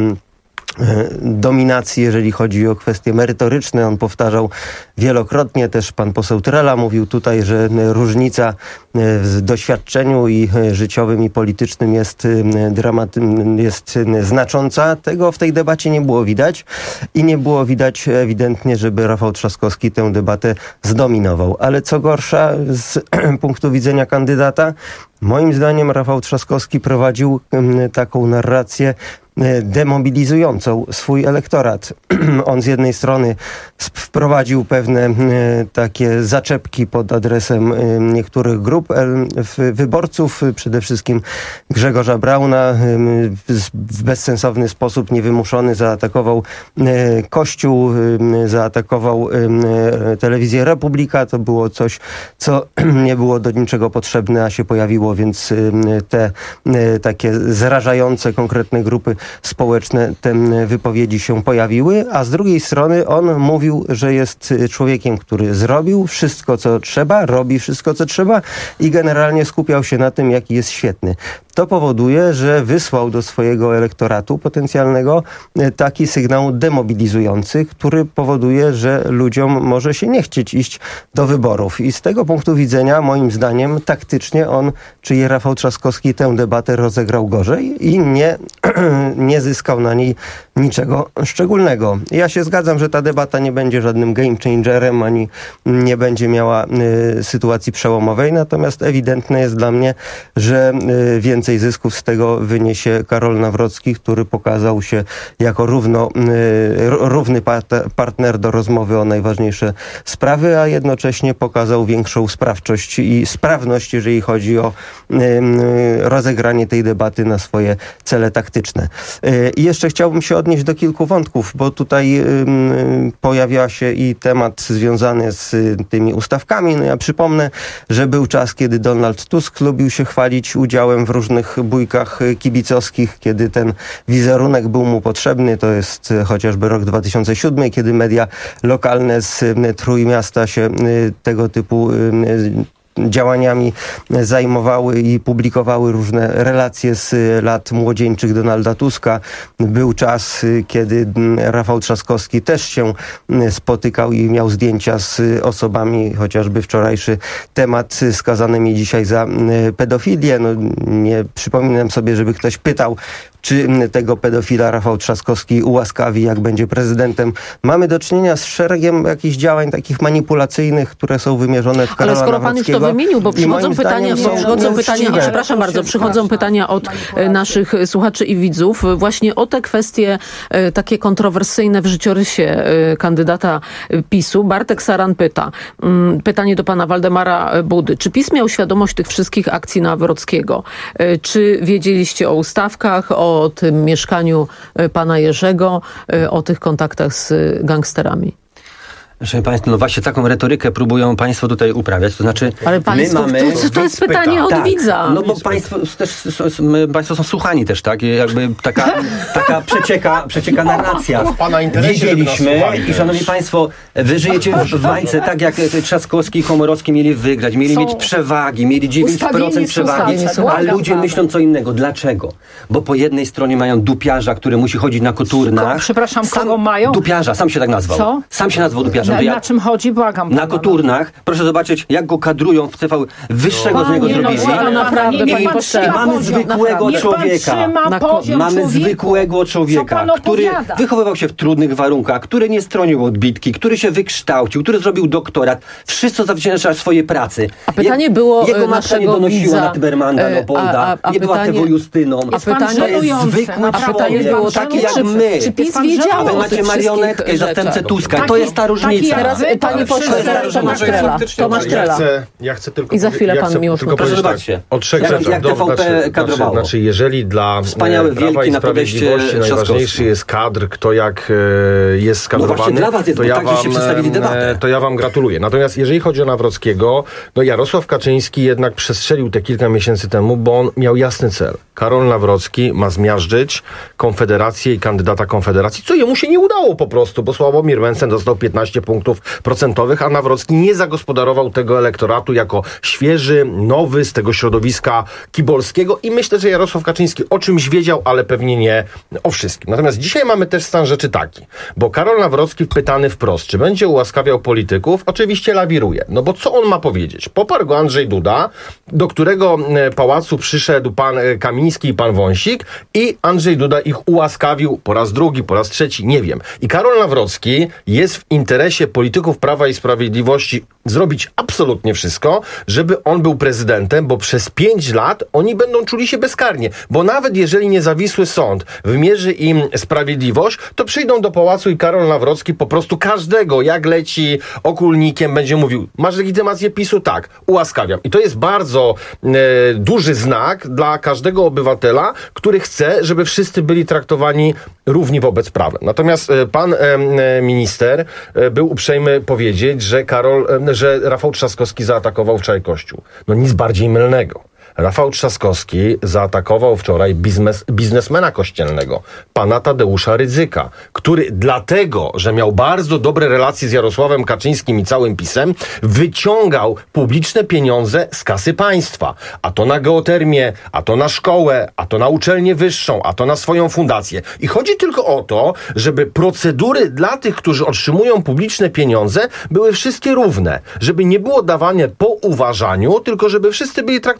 dominacji, jeżeli chodzi o kwestie merytoryczne. On powtarzał wielokrotnie, też pan poseł Trela mówił tutaj, że różnica w doświadczeniu i życiowym i politycznym jest, dramaty, jest znacząca. Tego w tej debacie nie było widać i nie było widać ewidentnie, żeby Rafał Trzaskowski tę debatę zdominował. Ale co gorsza z punktu widzenia kandydata, moim zdaniem Rafał Trzaskowski prowadził taką narrację demobilizującą swój elektorat. On z jednej strony wprowadził pewne takie zaczepki pod adresem niektórych grup wyborców, przede wszystkim Grzegorza Brauna, w bezsensowny sposób niewymuszony zaatakował Kościół, zaatakował telewizję Republika. To było coś, co nie było do niczego potrzebne, a się pojawiło, więc te takie zrażające konkretne grupy społeczne te wypowiedzi się pojawiły, a z drugiej strony on mówił, że jest człowiekiem, który zrobił wszystko, co trzeba, robi wszystko, co trzeba i generalnie skupiał się na tym, jaki jest świetny. To powoduje, że wysłał do swojego elektoratu potencjalnego taki sygnał demobilizujący, który powoduje, że ludziom może się nie chcieć iść do wyborów. I z tego punktu widzenia, moim zdaniem, taktycznie on, czyli Rafał Trzaskowski, tę debatę rozegrał gorzej i nie nie zyskał na niej niczego szczególnego. Ja się zgadzam, że ta debata nie będzie żadnym game changerem, ani nie będzie miała y, sytuacji przełomowej, natomiast ewidentne jest dla mnie, że y, więcej zysków z tego wyniesie Karol Nawrocki, który pokazał się jako równo, y, równy part- partner do rozmowy o najważniejsze sprawy, a jednocześnie pokazał większą sprawczość i sprawność, jeżeli chodzi o y, y, rozegranie tej debaty na swoje cele taktyczne. Y, I jeszcze chciałbym się odnieść do kilku wątków, bo tutaj y, y, pojawia się i temat związany z y, tymi ustawkami. No ja przypomnę, że był czas, kiedy Donald Tusk lubił się chwalić udziałem w różnych bójkach kibicowskich, kiedy ten wizerunek był mu potrzebny. To jest y, chociażby rok dwa tysiące siódmy, kiedy media lokalne z y, Trójmiasta się y, tego typu y, y, działaniami zajmowały i publikowały różne relacje z lat młodzieńczych Donalda Tuska. Był czas, kiedy Rafał Trzaskowski też się spotykał i miał zdjęcia z osobami, chociażby wczorajszy temat skazanymi dzisiaj za pedofilię. No, nie przypominam sobie, żeby ktoś pytał, czy tego pedofila Rafał Trzaskowski ułaskawi, jak będzie prezydentem. Mamy do czynienia z szeregiem jakichś działań takich manipulacyjnych, które są wymierzone w Karola Ale skoro pan już to wymienił, bo przychodzą pytania, bo przychodzą pytania, przepraszam bardzo, przychodzą pytania od naszych słuchaczy i widzów właśnie o te kwestie takie kontrowersyjne w życiorysie kandydata PiSu. Bartek Saran pyta, pytanie do pana Waldemara Budy. Czy PiS miał świadomość tych wszystkich akcji Nawrockiego? Czy wiedzieliście o ustawkach, o o tym mieszkaniu pana Jerzego, o tych kontaktach z gangsterami? Szanowni Państwo, no właśnie taką retorykę próbują Państwo tutaj uprawiać, to znaczy ale państwo, my mamy... To, to jest pytanie od tak, widza. No bo Państwo też my, Państwo są słuchani też, tak? Jakby taka, taka przecieka, przecieka narracja. W Pana interesie, wiedzieliśmy i Szanowni Państwo, wy żyjecie w bańce tak jak Trzaskowski i Komorowski mieli wygrać, mieli są... mieć przewagi, mieli dziewięć procent przewagi, a ludzie myślą co innego. Dlaczego? Bo po jednej stronie mają dupiarza, który musi chodzić na koturnach. Przepraszam, sam, kogo mają? Dupiarza, sam się tak nazwał. Co? Sam się nazwał dupiarzem. Na, ja, na czym chodzi? Błagam. Na koturnach. Proszę zobaczyć, jak go kadrują w T V. Wyższego no, z niego zrobili. No, ale naprawdę, I mamy zwykłego człowieka. Mamy zwykłego człowieka, który wychowywał się w trudnych warunkach, który nie stronił odbitki, który się wykształcił, który zrobił doktorat. Wszystko zawdzięcza swojej pracy. A pytanie było Jego matka nie donosiła na Tybermana, Leopolda. A, a, a nie była pytanie, Tewą Justyną. A pytanie, to jest zwykły a pytanie było taki takie, jak my. Czy PiS wiedział? A wy macie marionetkę, zastępcę Tuska. To jest ta różnica. Teraz panie pośle, Tomasz Trela. Tomasz Trela. Ja chcę, ja chcę tylko... I za chwilę ja pan Miłosz tylko powiedzieć tak, o trzech jak, rzeczach. jak T V P kadrowało. Znaczy, znaczy, jeżeli dla Wspaniały, Prawa wielki i na Sprawiedliwości najważniejszy jest kadr, kto jak e, jest skadrowany, no dla was jest, to, ja tak, wam, się przedstawili debatę. to ja wam gratuluję. Natomiast jeżeli chodzi o Nawrockiego, no Jarosław Kaczyński jednak przestrzelił te kilka miesięcy temu, bo on miał jasny cel. Karol Nawrocki ma zmiażdżyć Konfederację i kandydata Konfederacji, co jemu się nie udało po prostu, bo Sławomir Mencen dostał piętnaście punktów procentowych, a Nawrocki nie zagospodarował tego elektoratu jako świeży, nowy z tego środowiska kibolskiego i myślę, że Jarosław Kaczyński o czymś wiedział, ale pewnie nie o wszystkim. Natomiast dzisiaj mamy też stan rzeczy taki, bo Karol Nawrocki pytany wprost, czy będzie ułaskawiał polityków, oczywiście lawiruje. No bo co on ma powiedzieć? Poparł go Andrzej Duda, do którego pałacu przyszedł pan Kamiński i pan Wąsik i Andrzej Duda ich ułaskawił po raz drugi, po raz trzeci, nie wiem. I Karol Nawrocki jest w interesie polityków Prawa i Sprawiedliwości zrobić absolutnie wszystko, żeby on był prezydentem, bo przez pięć lat oni będą czuli się bezkarnie. Bo nawet jeżeli niezawisły sąd wymierzy im sprawiedliwość, to przyjdą do pałacu i Karol Nawrocki po prostu każdego, jak leci okulnikiem, będzie mówił, masz legitymację PiSu? Tak, ułaskawiam. I to jest bardzo e, duży znak dla każdego obywatela, który chce, żeby wszyscy byli traktowani równi wobec prawa. Natomiast e, pan e, minister e, był uprzejmy powiedzieć, że Karol, e, że Rafał Trzaskowski zaatakował wczoraj Kościół. No nic bardziej mylnego. Rafał Trzaskowski zaatakował wczoraj biznes, biznesmena kościelnego, pana Tadeusza Rydzyka, który dlatego, że miał bardzo dobre relacje z Jarosławem Kaczyńskim i całym PiS-em, wyciągał publiczne pieniądze z kasy państwa. A to na geotermię, a to na szkołę, a to na uczelnię wyższą, a to na swoją fundację. I chodzi tylko o to, żeby procedury dla tych, którzy otrzymują publiczne pieniądze, były wszystkie równe. Żeby nie było dawane po uważaniu, tylko żeby wszyscy byli traktowani równie.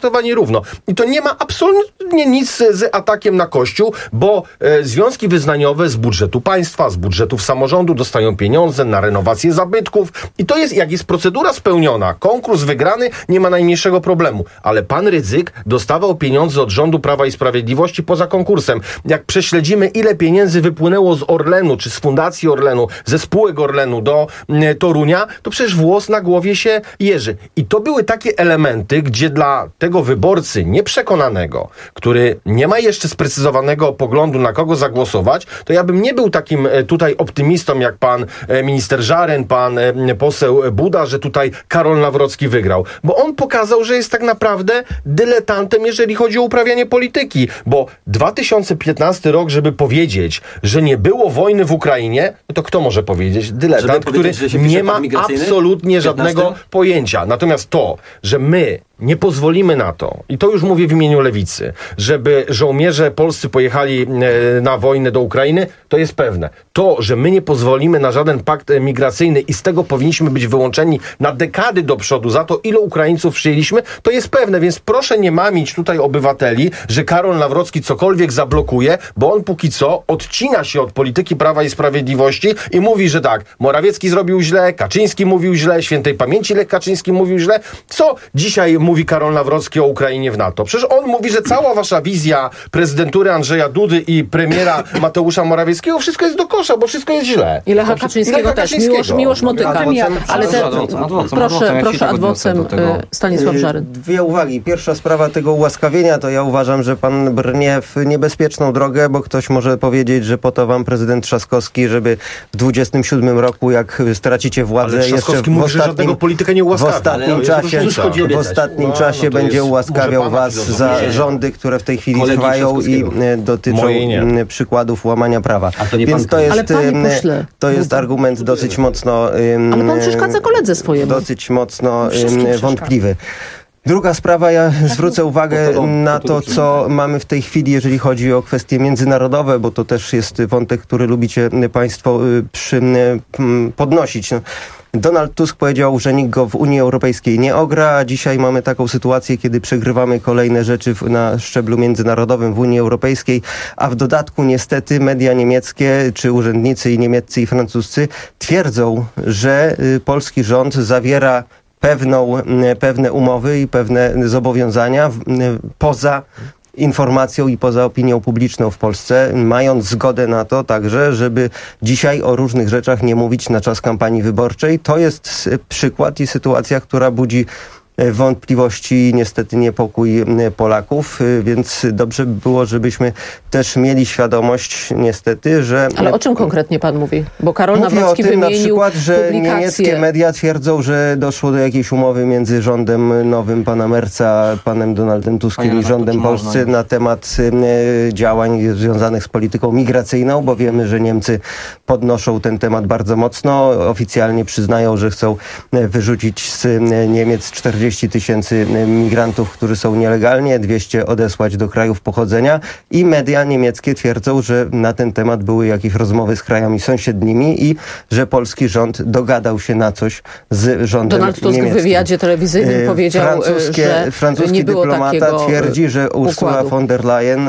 równo. I to nie ma absolutnie nic z atakiem na Kościół, bo e, związki wyznaniowe z budżetu państwa, z budżetów samorządu dostają pieniądze na renowację zabytków i to jest, jak jest procedura spełniona, konkurs wygrany, nie ma najmniejszego problemu. Ale pan Rydzyk dostawał pieniądze od rządu Prawa i Sprawiedliwości poza konkursem. Jak prześledzimy, ile pieniędzy wypłynęło z Orlenu, czy z Fundacji Orlenu, ze spółek Orlenu do e, Torunia, to przecież włos na głowie się jeży. I to były takie elementy, gdzie dla tego wyborcy nieprzekonanego, który nie ma jeszcze sprecyzowanego poglądu, na kogo zagłosować, to ja bym nie był takim tutaj optymistą, jak pan minister Żaryn, pan poseł Buda, że tutaj Karol Nawrocki wygrał. Bo on pokazał, że jest tak naprawdę dyletantem, jeżeli chodzi o uprawianie polityki. Bo dwa tysiące piętnasty rok, żeby powiedzieć, że nie było wojny w Ukrainie, no to kto może powiedzieć? Dyletant, który nie ma absolutnie żadnego pojęcia. Natomiast to, że my nie pozwolimy na to, i to już mówię w imieniu Lewicy, żeby żołnierze polscy pojechali na wojnę do Ukrainy, to jest pewne. To, że my nie pozwolimy na żaden pakt migracyjny i z tego powinniśmy być wyłączeni na dekady do przodu za to, ile Ukraińców przyjęliśmy, to jest pewne, więc proszę nie mamić tutaj obywateli, że Karol Nawrocki cokolwiek zablokuje, bo on póki co odcina się od polityki Prawa i Sprawiedliwości i mówi, że tak, Morawiecki zrobił źle, Kaczyński mówił źle, świętej pamięci Lech Kaczyński mówił źle. Co dzisiaj mówi Karol Nawrocki o Ukrainie w NATO? Przecież on mówi, że cała wasza wizja prezydentury Andrzeja Dudy i premiera Mateusza Morawieckiego, wszystko jest do kosza, bo wszystko jest źle. I Lecha Kaczyńskiego, Lecha Kaczyńskiego też. Miłosz, Miłosz Motyka. Ale te, proszę, proszę adwocem Stanisław Żaryn. Dwie uwagi. Pierwsza sprawa tego ułaskawienia, to ja uważam, że pan brnie w niebezpieczną drogę, bo ktoś może powiedzieć, że po to wam prezydent Trzaskowski, żeby w dwudziestym siódmym roku, jak stracicie władzę, ale jeszcze w mówi, ostatnim, że żadnego polityka nie ułaskawia. w ostatnim czasie, w ostatnim czasie no, no będzie ułaskawiał was za rządy, które w tej chwili trwają i dotyczą przykładów łamania prawa. To nie Więc pan... to jest, pośle, to jest argument dosyć mocno ale pan przeszkadza koledze swojemu. Dosyć mocno wątpliwy. Druga sprawa, ja zwrócę uwagę na to, co mamy w tej chwili, jeżeli chodzi o kwestie międzynarodowe, bo to też jest wątek, który lubicie państwo przy, podnosić. Donald Tusk powiedział, że nikt go w Unii Europejskiej nie ogra, a dzisiaj mamy taką sytuację, kiedy przegrywamy kolejne rzeczy w, na szczeblu międzynarodowym w Unii Europejskiej, a w dodatku niestety media niemieckie, czy urzędnicy i niemieccy i francuscy twierdzą, że y, polski rząd zawiera pewną, y, pewne umowy i pewne zobowiązania y, poza informacją i poza opinią publiczną w Polsce, mając zgodę na to także, żeby dzisiaj o różnych rzeczach nie mówić na czas kampanii wyborczej. To jest przykład i sytuacja, która budzi wątpliwości i niestety niepokój Polaków, więc dobrze by było, żebyśmy też mieli świadomość niestety, że... Ale o czym konkretnie pan mówi? Bo Karol Mówię Nawrocki o tym wymienił na przykład, że publikacje. Niemieckie media twierdzą, że doszło do jakiejś umowy między rządem nowym pana Merca, panem Donaldem Tuskiem Panie i rządem Polscy na temat e, działań związanych z polityką migracyjną, bo wiemy, że Niemcy podnoszą ten temat bardzo mocno. Oficjalnie przyznają, że chcą wyrzucić z Niemiec czterdzieści tysięcy migrantów, którzy są nielegalnie, dwieście odesłać do krajów pochodzenia i media niemieckie twierdzą, że na ten temat były jakieś rozmowy z krajami sąsiednimi i że polski rząd dogadał się na coś z rządem Donald Tusk niemieckim. w wywiadzie telewizyjnym powiedział, że francuski nie było dyplomata twierdzi, że Ursula układu. von der Leyen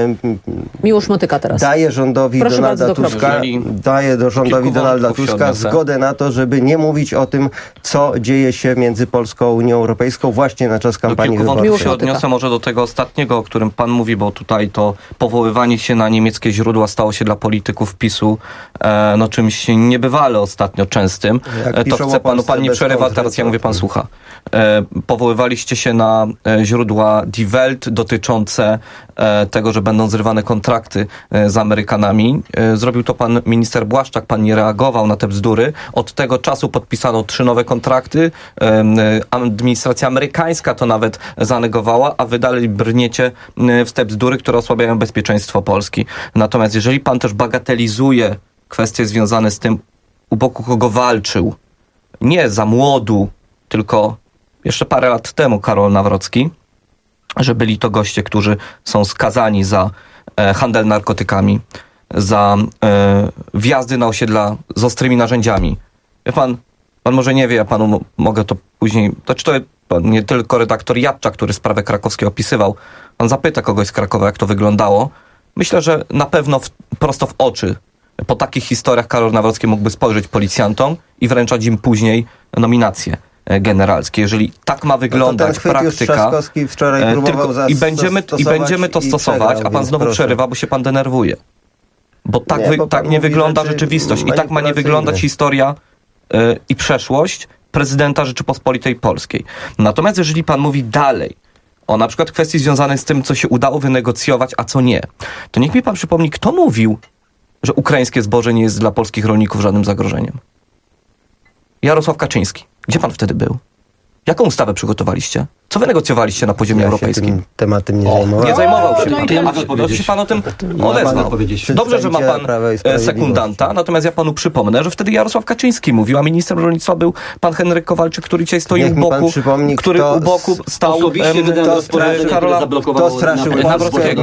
Miłosz Motyka teraz. daje rządowi Proszę Donalda bardzo, Tuska, daje do rządowi Donalda Tuska zgodę na to, żeby nie mówić o tym, co dzieje się między Polską a Unią Europejską właśnie na czas kampanii wyborczej. Ja się odniosę może do tego ostatniego, o którym pan mówi, bo tutaj to powoływanie się na niemieckie źródła stało się dla polityków PiSu e, no czymś niebywale ostatnio częstym. E, to chcę panu, pan nie przerywa, teraz ja mówię, pan słucha. E, powoływaliście się na e, źródła Die Welt dotyczące e, tego, że będą zrywane kontrakty e, z Amerykanami. E, zrobił to pan minister Błaszczak, pan nie reagował na te bzdury. Od tego czasu podpisano trzy nowe kontrakty. E, administracja amerykańska to nawet zanegowała, a wy dalej brniecie w te bzdury, które osłabiają bezpieczeństwo Polski. Natomiast jeżeli pan też bagatelizuje kwestie związane z tym, u boku kogo walczył, nie za młodu, tylko jeszcze parę lat temu Karol Nawrocki, że byli to goście, którzy są skazani za e, handel narkotykami, za e, wjazdy na osiedla z ostrymi narzędziami. Wie pan, pan może nie wie, ja panu mogę to później... To, czy to nie tylko redaktor Jadczak, który sprawę krakowską opisywał, on zapyta kogoś z Krakowa, jak to wyglądało. Myślę, że na pewno w, prosto w oczy po takich historiach Karol Nawrocki mógłby spojrzeć policjantom i wręczać im później nominacje generalskie. Jeżeli tak ma wyglądać no praktyka tylko, i, będziemy, i będziemy to stosować, a pan znowu proszę. przerywa, bo się pan denerwuje. Bo tak, nie, wy, bo tak nie wygląda rzeczywistość i tak ma nie wyglądać historia yy, i przeszłość prezydenta Rzeczypospolitej Polskiej. Natomiast jeżeli pan mówi dalej o na przykład kwestii związanej z tym, co się udało wynegocjować, a co nie, to niech mi pan przypomni, kto mówił, że ukraińskie zboże nie jest dla polskich rolników żadnym zagrożeniem. Jarosław Kaczyński. Gdzie pan wtedy był? Jaką ustawę przygotowaliście? Co wy negocjowaliście na poziomie ja europejskim? Się tym tematem nie zajmował. Nie zajmował się pan. A się pan o tym odezwał. Dobrze, że ma pan sekundanta, natomiast ja panu przypomnę, że wtedy Jarosław Kaczyński mówił, a ministrem rolnictwa był pan Henryk Kowalczyk, który dzisiaj stoi u boku, który u boku stał Karola Nawrockiego.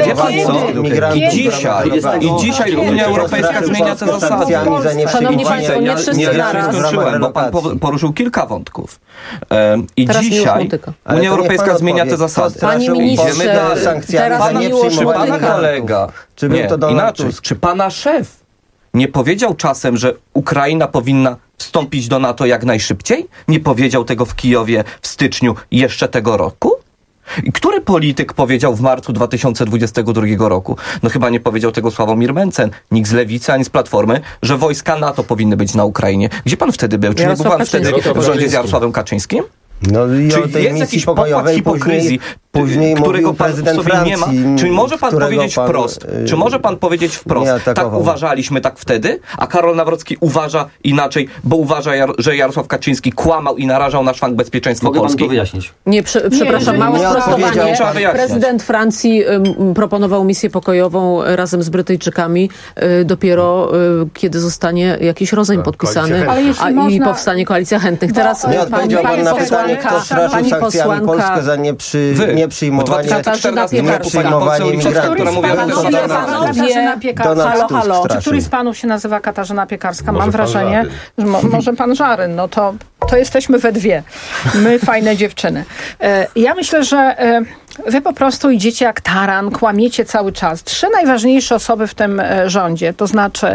I dzisiaj, i dzisiaj Unia Europejska zmienia te zasady. Szanowni państwo, nie wszyscy naraz. Skończyłem, bo pan poruszył kilka wątków. I dzisiaj Unia Europejska zmienia te zasady. Panie ministrze, teraz nie czy pana kolega, czy nie, to inaczej, Tusk. Czy pana szef nie powiedział czasem, że Ukraina powinna wstąpić do NATO jak najszybciej? Nie powiedział tego w Kijowie w styczniu jeszcze tego roku? I który polityk powiedział w marcu dwa tysiące dwudziestego drugiego roku? No chyba nie powiedział tego Sławomir Mencen, nikt z Lewicy ani z Platformy, że wojska NATO powinny być na Ukrainie. Gdzie pan wtedy był? Czy nie był pan wtedy w rządzie z Jarosławem Kaczyńskim? No i czy o tej jest misji jakiś pokojowej hipokryzji, później, którego pan prezydent sobie Francji, nie ma? Czy może pan powiedzieć pan, wprost? Czy może pan powiedzieć wprost? Tak uważaliśmy tak wtedy, a Karol Nawrocki uważa inaczej, bo uważa, że Jarosław Kaczyński kłamał i narażał na szwank bezpieczeństwo Mogę Polski? Mogę pan to wyjaśnić? Nie, prze, przepraszam, małe sprostowanie. Prezydent Francji y, proponował misję pokojową razem z Brytyjczykami y, dopiero y, kiedy zostanie jakiś rozejm podpisany a, i powstanie koalicja chętnych. Teraz nie odpowiedział pan na pytanie, kto straszył sankcjami Polskę za nieprzy, nieprzyjmowanie, nieprzyjmowanie migrantów. Halo, halo. Czy któryś z panów się nazywa Katarzyna Piekarska? Mam wrażenie, że mo, może pan Żaryn, no to, to jesteśmy we dwie. My fajne dziewczyny. Ja myślę, że wy po prostu idziecie jak taran, kłamiecie cały czas. Trzy najważniejsze osoby w tym rządzie, to znaczy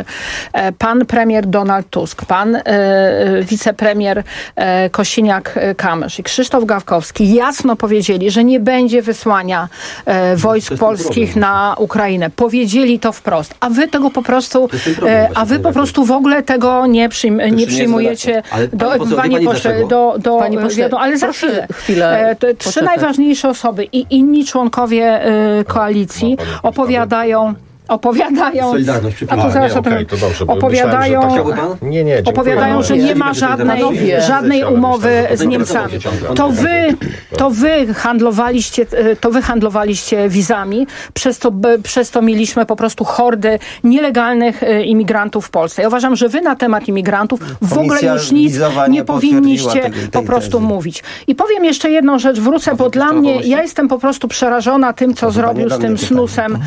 pan premier Donald Tusk, pan wicepremier Kosiniak-Kamysz i Krzysztof Gawkowski jasno powiedzieli, że nie będzie wysłania wojsk polskich na Ukrainę. Powiedzieli to wprost. A wy tego po prostu, a wy po prostu w ogóle tego nie, przyjm, nie przyjmujecie do, panie pośle, do, do, do, ale za chwilę. chwilę Trzy najważniejsze osoby i inni członkowie y, koalicji opowiadają opowiadają, a to zaraz o tym opowiadają, nie, nie, opowiadają, że nie ma żadnej, żadnej umowy z Niemcami. To wy, to wy handlowaliście, to wy handlowaliście wizami, przez to, przez to mieliśmy po prostu hordy nielegalnych imigrantów w Polsce. Ja uważam, że wy na temat imigrantów w ogóle już nic nie powinniście po prostu mówić. I powiem jeszcze jedną rzecz, wrócę, bo dla mnie, ja jestem po prostu przerażona tym, co zrobił z tym snusem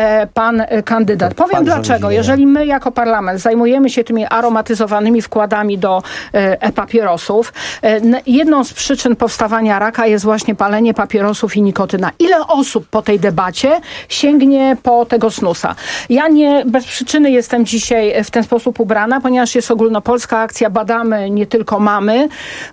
pan kandydat. Powiem dlaczego. Jeżeli my jako parlament zajmujemy się tymi aromatyzowanymi wkładami do e, papierosów, e, jedną z przyczyn powstawania raka jest właśnie palenie papierosów i nikotyna. Ile osób po tej debacie sięgnie po tego snusa? Ja nie bez przyczyny jestem dzisiaj w ten sposób ubrana, ponieważ jest ogólnopolska akcja Badamy, nie tylko mamy.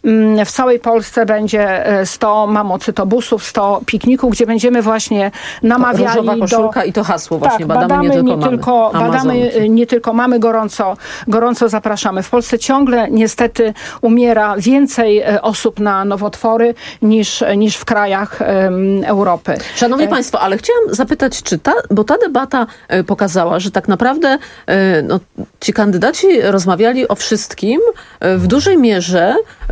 W całej Polsce będzie sto mamocytobusów, sto pikników, gdzie będziemy właśnie namawiali Różowa koszulka do... i to hasło właśnie. Tak, badamy, badamy, nie tylko nie mamy. Tylko, badamy nie tylko mamy, gorąco, gorąco zapraszamy. W Polsce ciągle niestety umiera więcej osób na nowotwory niż, niż w krajach um, Europy. Szanowni e... Państwo, ale chciałam zapytać, czy ta, bo ta debata pokazała, że tak naprawdę no, ci kandydaci rozmawiali o wszystkim w dużej mierze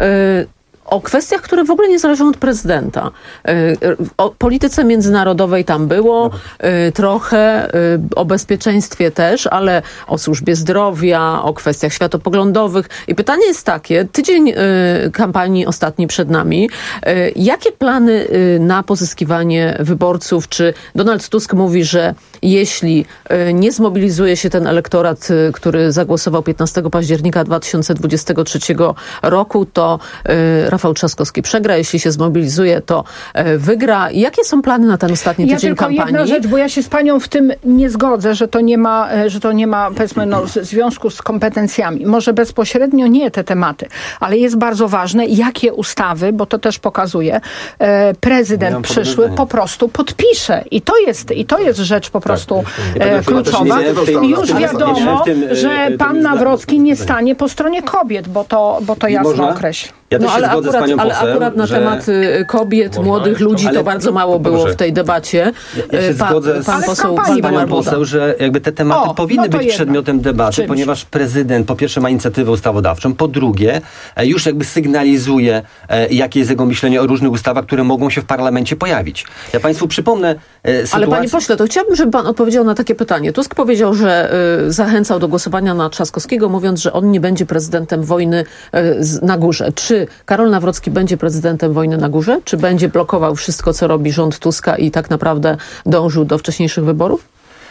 o kwestiach, które w ogóle nie zależą od prezydenta. O polityce międzynarodowej tam było trochę, o bezpieczeństwie też, ale o służbie zdrowia, o kwestiach światopoglądowych. I pytanie jest takie, tydzień kampanii ostatni przed nami, jakie plany na pozyskiwanie wyborców? Czy Donald Tusk mówi, że jeśli nie zmobilizuje się ten elektorat, który zagłosował piętnastego października dwa tysiące dwudziestego trzeciego roku, to Rafał Trzaskowski przegra, jeśli się zmobilizuje, to wygra. Jakie są plany na ten ostatni ja tydzień tylko kampanii? Jedna rzecz, bo ja się z panią w tym nie zgodzę, że to nie ma, że to nie ma powiedzmy, no, związku z kompetencjami. Może bezpośrednio nie te tematy, ale jest bardzo ważne, jakie ustawy, bo to też pokazuje, prezydent przyszły po prostu podpisze. I to jest, i to jest rzecz po prostu tak, kluczowa. I już wiadomo, że pan Nawrocki nie stanie po stronie kobiet, bo to, bo to jasno określi. Ja no ale akurat, poseł, ale akurat na że... temat kobiet, można, młodych ludzi to bardzo mało było Dobrze. w tej debacie. Ja się pa, zgodzę pan z poseł panią poseł, że jakby te tematy o, powinny no być jednak. przedmiotem debaty, Czymś. ponieważ prezydent po pierwsze ma inicjatywę ustawodawczą, po drugie już jakby sygnalizuje, jakie jest jego myślenie o różnych ustawach, które mogą się w parlamencie pojawić. Ja państwu przypomnę sytuację... Ale panie pośle, to chciałabym, żeby pan odpowiedział na takie pytanie. Tusk powiedział, że y, zachęcał do głosowania na Trzaskowskiego, mówiąc, że on nie będzie prezydentem wojny y, z, na górze. Czy Karol Nawrocki będzie prezydentem wojny na górze? Czy będzie blokował wszystko, co robi rząd Tuska i tak naprawdę dążył do wcześniejszych wyborów?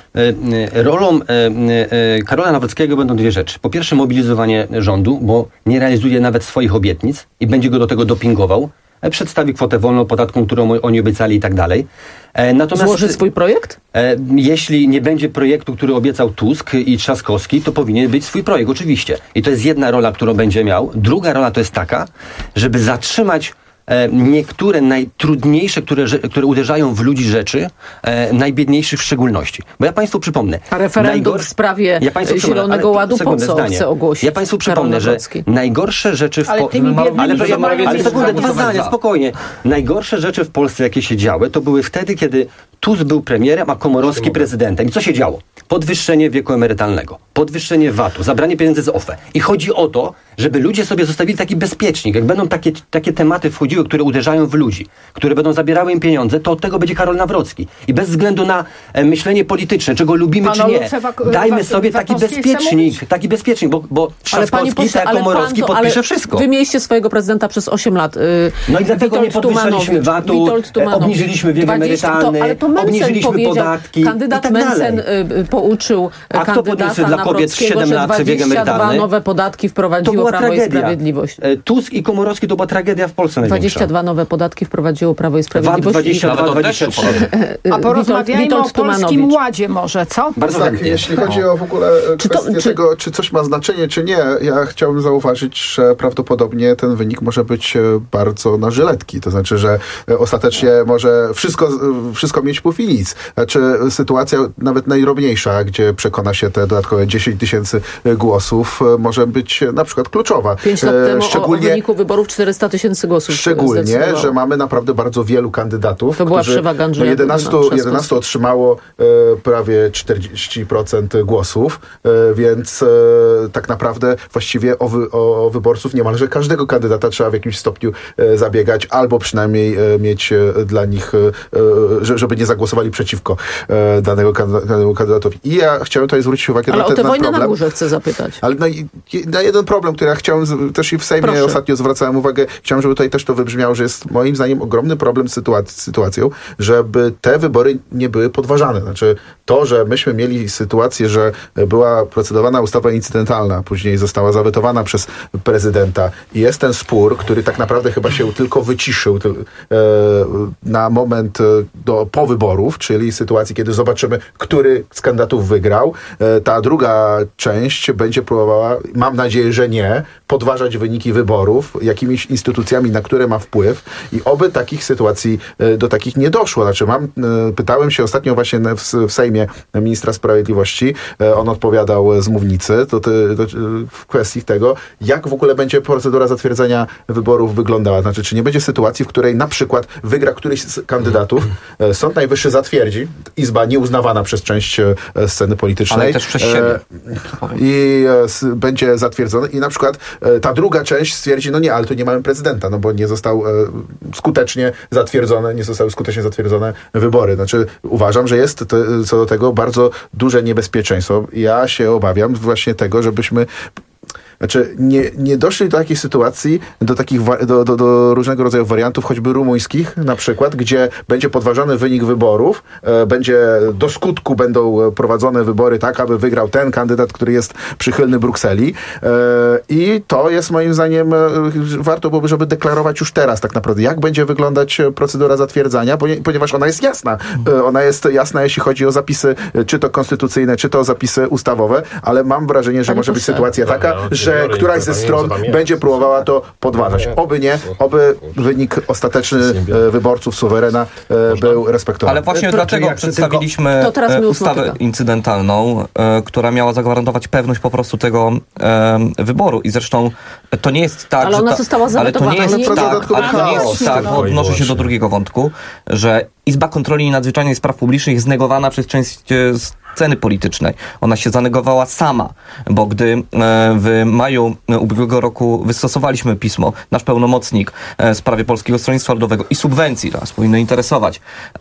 Rolą Karola Nawrockiego będą dwie rzeczy. Po pierwsze mobilizowanie rządu, bo nie realizuje nawet swoich obietnic i będzie go do tego dopingował. Przedstawi kwotę wolną podatką, którą oni obiecali i tak dalej. Natomiast złoży swój projekt? Jeśli nie będzie projektu, który obiecał Tusk i Trzaskowski, to powinien być swój projekt, oczywiście. I to jest jedna rola, którą będzie miał. Druga rola to jest taka, żeby zatrzymać niektóre najtrudniejsze, które, które uderzają w ludzi rzeczy, e, najbiedniejszych w szczególności. Bo ja państwu przypomnę... A referendum najgor... w sprawie ja Zielonego Ładu po co zdanie. chce ogłosić? Ja państwu przypomnę, że najgorsze rzeczy w Polsce... Ale, ale, ale, ale sekundę, dwa zdania, spokojnie. Najgorsze rzeczy w Polsce, jakie się działy, to były wtedy, kiedy Tusk był premierem, a Komorowski prezydentem. I co się działo? Podwyższenie wieku emerytalnego, podwyższenie V A T u, zabranie pieniędzy z O F E. I chodzi o to, żeby ludzie sobie zostawili taki bezpiecznik. Jak będą takie, takie tematy wchodziły, które uderzają w ludzi, które będą zabierały im pieniądze, to od tego będzie Karol Nawrocki. I bez względu na e, myślenie polityczne, czego lubimy Pano czy nie, Lucewak, dajmy wa, sobie taki bezpiecznik, taki bezpiecznik, bo, bo Trzaskowski, tak Komorowski to, podpisze wszystko. Wy mieliście swojego prezydenta przez osiem lat. Yy, no i dlatego Witold nie podwyższaliśmy V A T u, obniżyliśmy wiek emerytalny, ale to obniżyliśmy podatki kandydat i tak Mensen y, pouczył A kto podniósł dla kobiet siedem lat wiek emerytalny? dwadzieścia dwa nowe podatki wprowadziło Prawo tragedia. i Sprawiedliwość. Tusk i Komorowski to była tragedia w Polsce największa. dwadzieścia dwa nowe podatki wprowadziło Prawo i Sprawiedliwość. dwadzieścia dwa, dwadzieścia trzy. A porozmawiajmy o Polskim Ładzie może, co? Bardzo tak, jeśli chodzi o w ogóle czy kwestię to, czy... tego, czy coś ma znaczenie, czy nie, ja chciałbym zauważyć, że prawdopodobnie ten wynik może być bardzo na żyletki. To znaczy, że ostatecznie może wszystko, wszystko mieć pół i nic. Znaczy sytuacja nawet najrobniejsza, gdzie przekona się te dodatkowe dziesięć tysięcy głosów, może być na przykład kluczowa. Pięć lat temu szczególnie, o wyniku wyborów czterysta tysięcy głosów. Szczególnie, że mamy naprawdę bardzo wielu kandydatów. To była przewaga Andrzeja jedenastu, jedenastu otrzymało e, prawie czterdzieści procent głosów, e, więc e, tak naprawdę właściwie o, wy, o wyborców niemalże każdego kandydata trzeba w jakimś stopniu e, zabiegać, albo przynajmniej e, mieć e, dla nich, e, żeby nie zagłosowali przeciwko e, danego, danego kandydatowi. I ja chciałem tutaj zwrócić uwagę Ale na ten, o tę wojnę problem. na górze chcę zapytać. Ale na, na jeden problem, który ja chciałem też i w Sejmie Proszę. ostatnio zwracałem uwagę, chciałem, żeby tutaj też to wybrzmiało, że jest moim zdaniem ogromny problem z sytuac- sytuacją, żeby te wybory nie były podważane. Znaczy to, że myśmy mieli sytuację, że była procedowana ustawa incydentalna, później została zawetowana przez prezydenta i jest ten spór, który tak naprawdę chyba się tylko wyciszył ty, e, na moment do, po wyborów, czyli sytuacji, kiedy zobaczymy, który z kandydatów wygrał. E, ta druga część będzie próbowała, mam nadzieję, że nie, podważać wyniki wyborów jakimiś instytucjami, na które ma wpływ i oby takich sytuacji e, do takich nie doszło. Znaczy mam, e, pytałem się ostatnio właśnie w, w Sejmie ministra sprawiedliwości, e, on odpowiadał z mównicy to, to, to, w kwestii tego, jak w ogóle będzie procedura zatwierdzenia wyborów wyglądała. Znaczy, czy nie będzie sytuacji, w której na przykład wygra któryś z kandydatów, e, Sąd Najwyższy zatwierdzi, Izba nieuznawana przez część e, sceny politycznej. Ale też przez siebie. E, I e, s, będzie zatwierdzone i na przykład e, ta druga część stwierdzi, no nie, ale tu nie mamy prezydenta, no bo nie został e, skutecznie zatwierdzone, nie zostały skutecznie zatwierdzone wybory. Znaczy uważam, że jest to, co do tego bardzo duże niebezpieczeństwo. Ja się obawiam właśnie tego, żebyśmy Znaczy, nie, nie doszli do takiej sytuacji, do takich wa- do, do, do różnego rodzaju wariantów, choćby rumuńskich na przykład, gdzie będzie podważany wynik wyborów, e, będzie do skutku będą prowadzone wybory tak, aby wygrał ten kandydat, który jest przychylny Brukseli. E, I to jest moim zdaniem e, warto byłoby, żeby deklarować już teraz tak naprawdę, jak będzie wyglądać procedura zatwierdzania, ponieważ ona jest jasna. E, ona jest jasna, jeśli chodzi o zapisy, czy to konstytucyjne, czy to zapisy ustawowe, ale mam wrażenie, że Panie może być sytuacja taka, że któraś ze stron będzie próbowała to podważać. Oby nie, oby wynik ostateczny wyborców suwerena był respektowany. Ale właśnie dlaczego przedstawiliśmy ustawę incydentalną, która miała zagwarantować pewność po prostu tego wyboru i zresztą to nie jest tak, ale ona ta, została ale to nie jest nie tak, ale to nie jest chaos. tak, bo odnoszę się do drugiego wątku, że Izba Kontroli Nadzwyczajnej Spraw Publicznych jest negowana przez część sceny politycznej. Ona się zanegowała sama, bo gdy w maju ubiegłego roku wystosowaliśmy pismo, nasz pełnomocnik w sprawie Polskiego Stronnictwa Ludowego i subwencji, nas powinno interesować,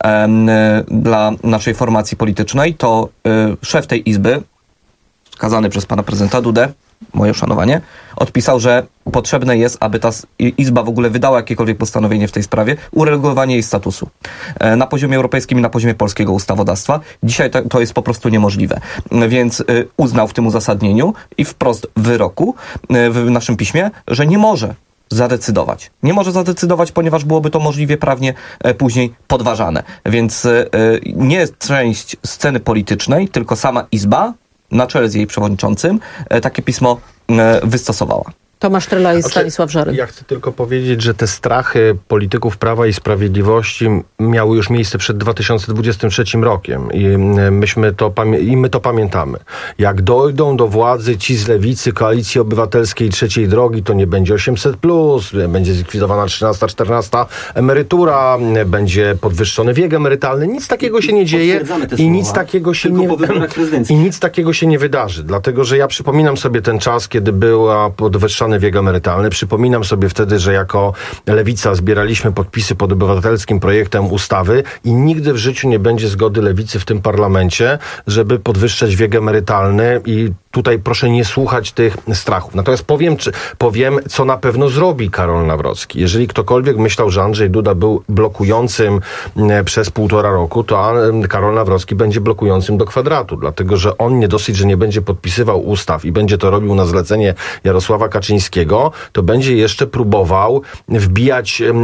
dla naszej formacji politycznej, to szef tej Izby, wskazany przez pana prezydenta Dudę, moje uszanowanie, odpisał, że potrzebne jest, aby ta Izba w ogóle wydała jakiekolwiek postanowienie w tej sprawie, uregulowanie jej statusu na poziomie europejskim i na poziomie polskiego ustawodawstwa. Dzisiaj to, to jest po prostu niemożliwe. Więc uznał w tym uzasadnieniu i wprost w wyroku w naszym piśmie, że nie może zadecydować. Nie może zadecydować, ponieważ byłoby to możliwie prawnie później podważane. Więc nie jest część sceny politycznej, tylko sama Izba, na czele z jej przewodniczącym, takie pismo wystosowała. Tomasz Trela i Stanisław Żaryn. Ja chcę tylko powiedzieć, że te strachy polityków Prawa i Sprawiedliwości miały już miejsce przed dwa tysiące dwudziestym trzecim rokiem i myśmy to, i my to pamiętamy. Jak dojdą do władzy ci z lewicy, Koalicji Obywatelskiej Trzeciej Drogi, to nie będzie osiemset plus, będzie zlikwidowana trzynasta, czternasta emerytura, będzie podwyższony wiek emerytalny. Nic takiego się nie dzieje i nic takiego się nie, i nic takiego się nie wydarzy. Dlatego, że ja przypominam sobie ten czas, kiedy była podwyższana wiek emerytalny. Przypominam sobie wtedy, że jako Lewica zbieraliśmy podpisy pod obywatelskim projektem ustawy i nigdy w życiu nie będzie zgody Lewicy w tym parlamencie, żeby podwyższać wiek emerytalny i tutaj proszę nie słuchać tych strachów. Natomiast powiem, czy, powiem, co na pewno zrobi Karol Nawrocki. Jeżeli ktokolwiek myślał, że Andrzej Duda był blokującym przez półtora roku, to Karol Nawrocki będzie blokującym do kwadratu, dlatego że on nie dosyć, że nie będzie podpisywał ustaw i będzie to robił na zlecenie Jarosława Kaczyńskiego, to będzie jeszcze próbował wbijać e,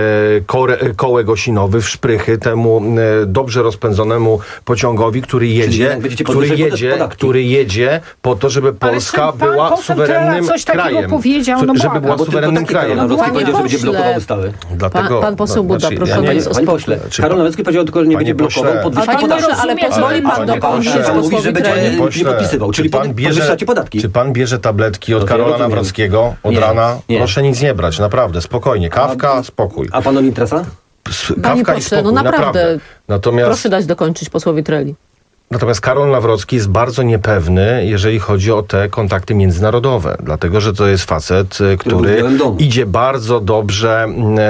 kore, kołek osinowy w szprychy temu e, dobrze rozpędzonemu pociągowi, który jedzie, który jedzie, który jedzie po to, żeby Polska była suwerennym coś krajem. Powiedział, no żeby była suwerennym krajem. Karol Nawrocki powiedział, że będzie blokował ustawy. Dlatego, pan, pan poseł Buda, znaczy, proszę ja nie, o spokój. Karol Nawrocki powiedział tylko, że nie będzie blokował podwyżki podatków. Ale pozwoli pan dokończyć mówi, że będzie nie podpisywał, czyli podwyższacie podatki. Czy pan bierze tabletki od Karola Nawrockiego od rana? Proszę nic nie brać, naprawdę, spokojnie. Kawka, spokój. A pan Olintrasa? Kawka i spokój, no naprawdę. Natomiast... Proszę dać dokończyć posłowi Treli. Natomiast Karol Nawrocki jest bardzo niepewny, jeżeli chodzi o te kontakty międzynarodowe, dlatego że to jest facet, który idzie bardzo dobrze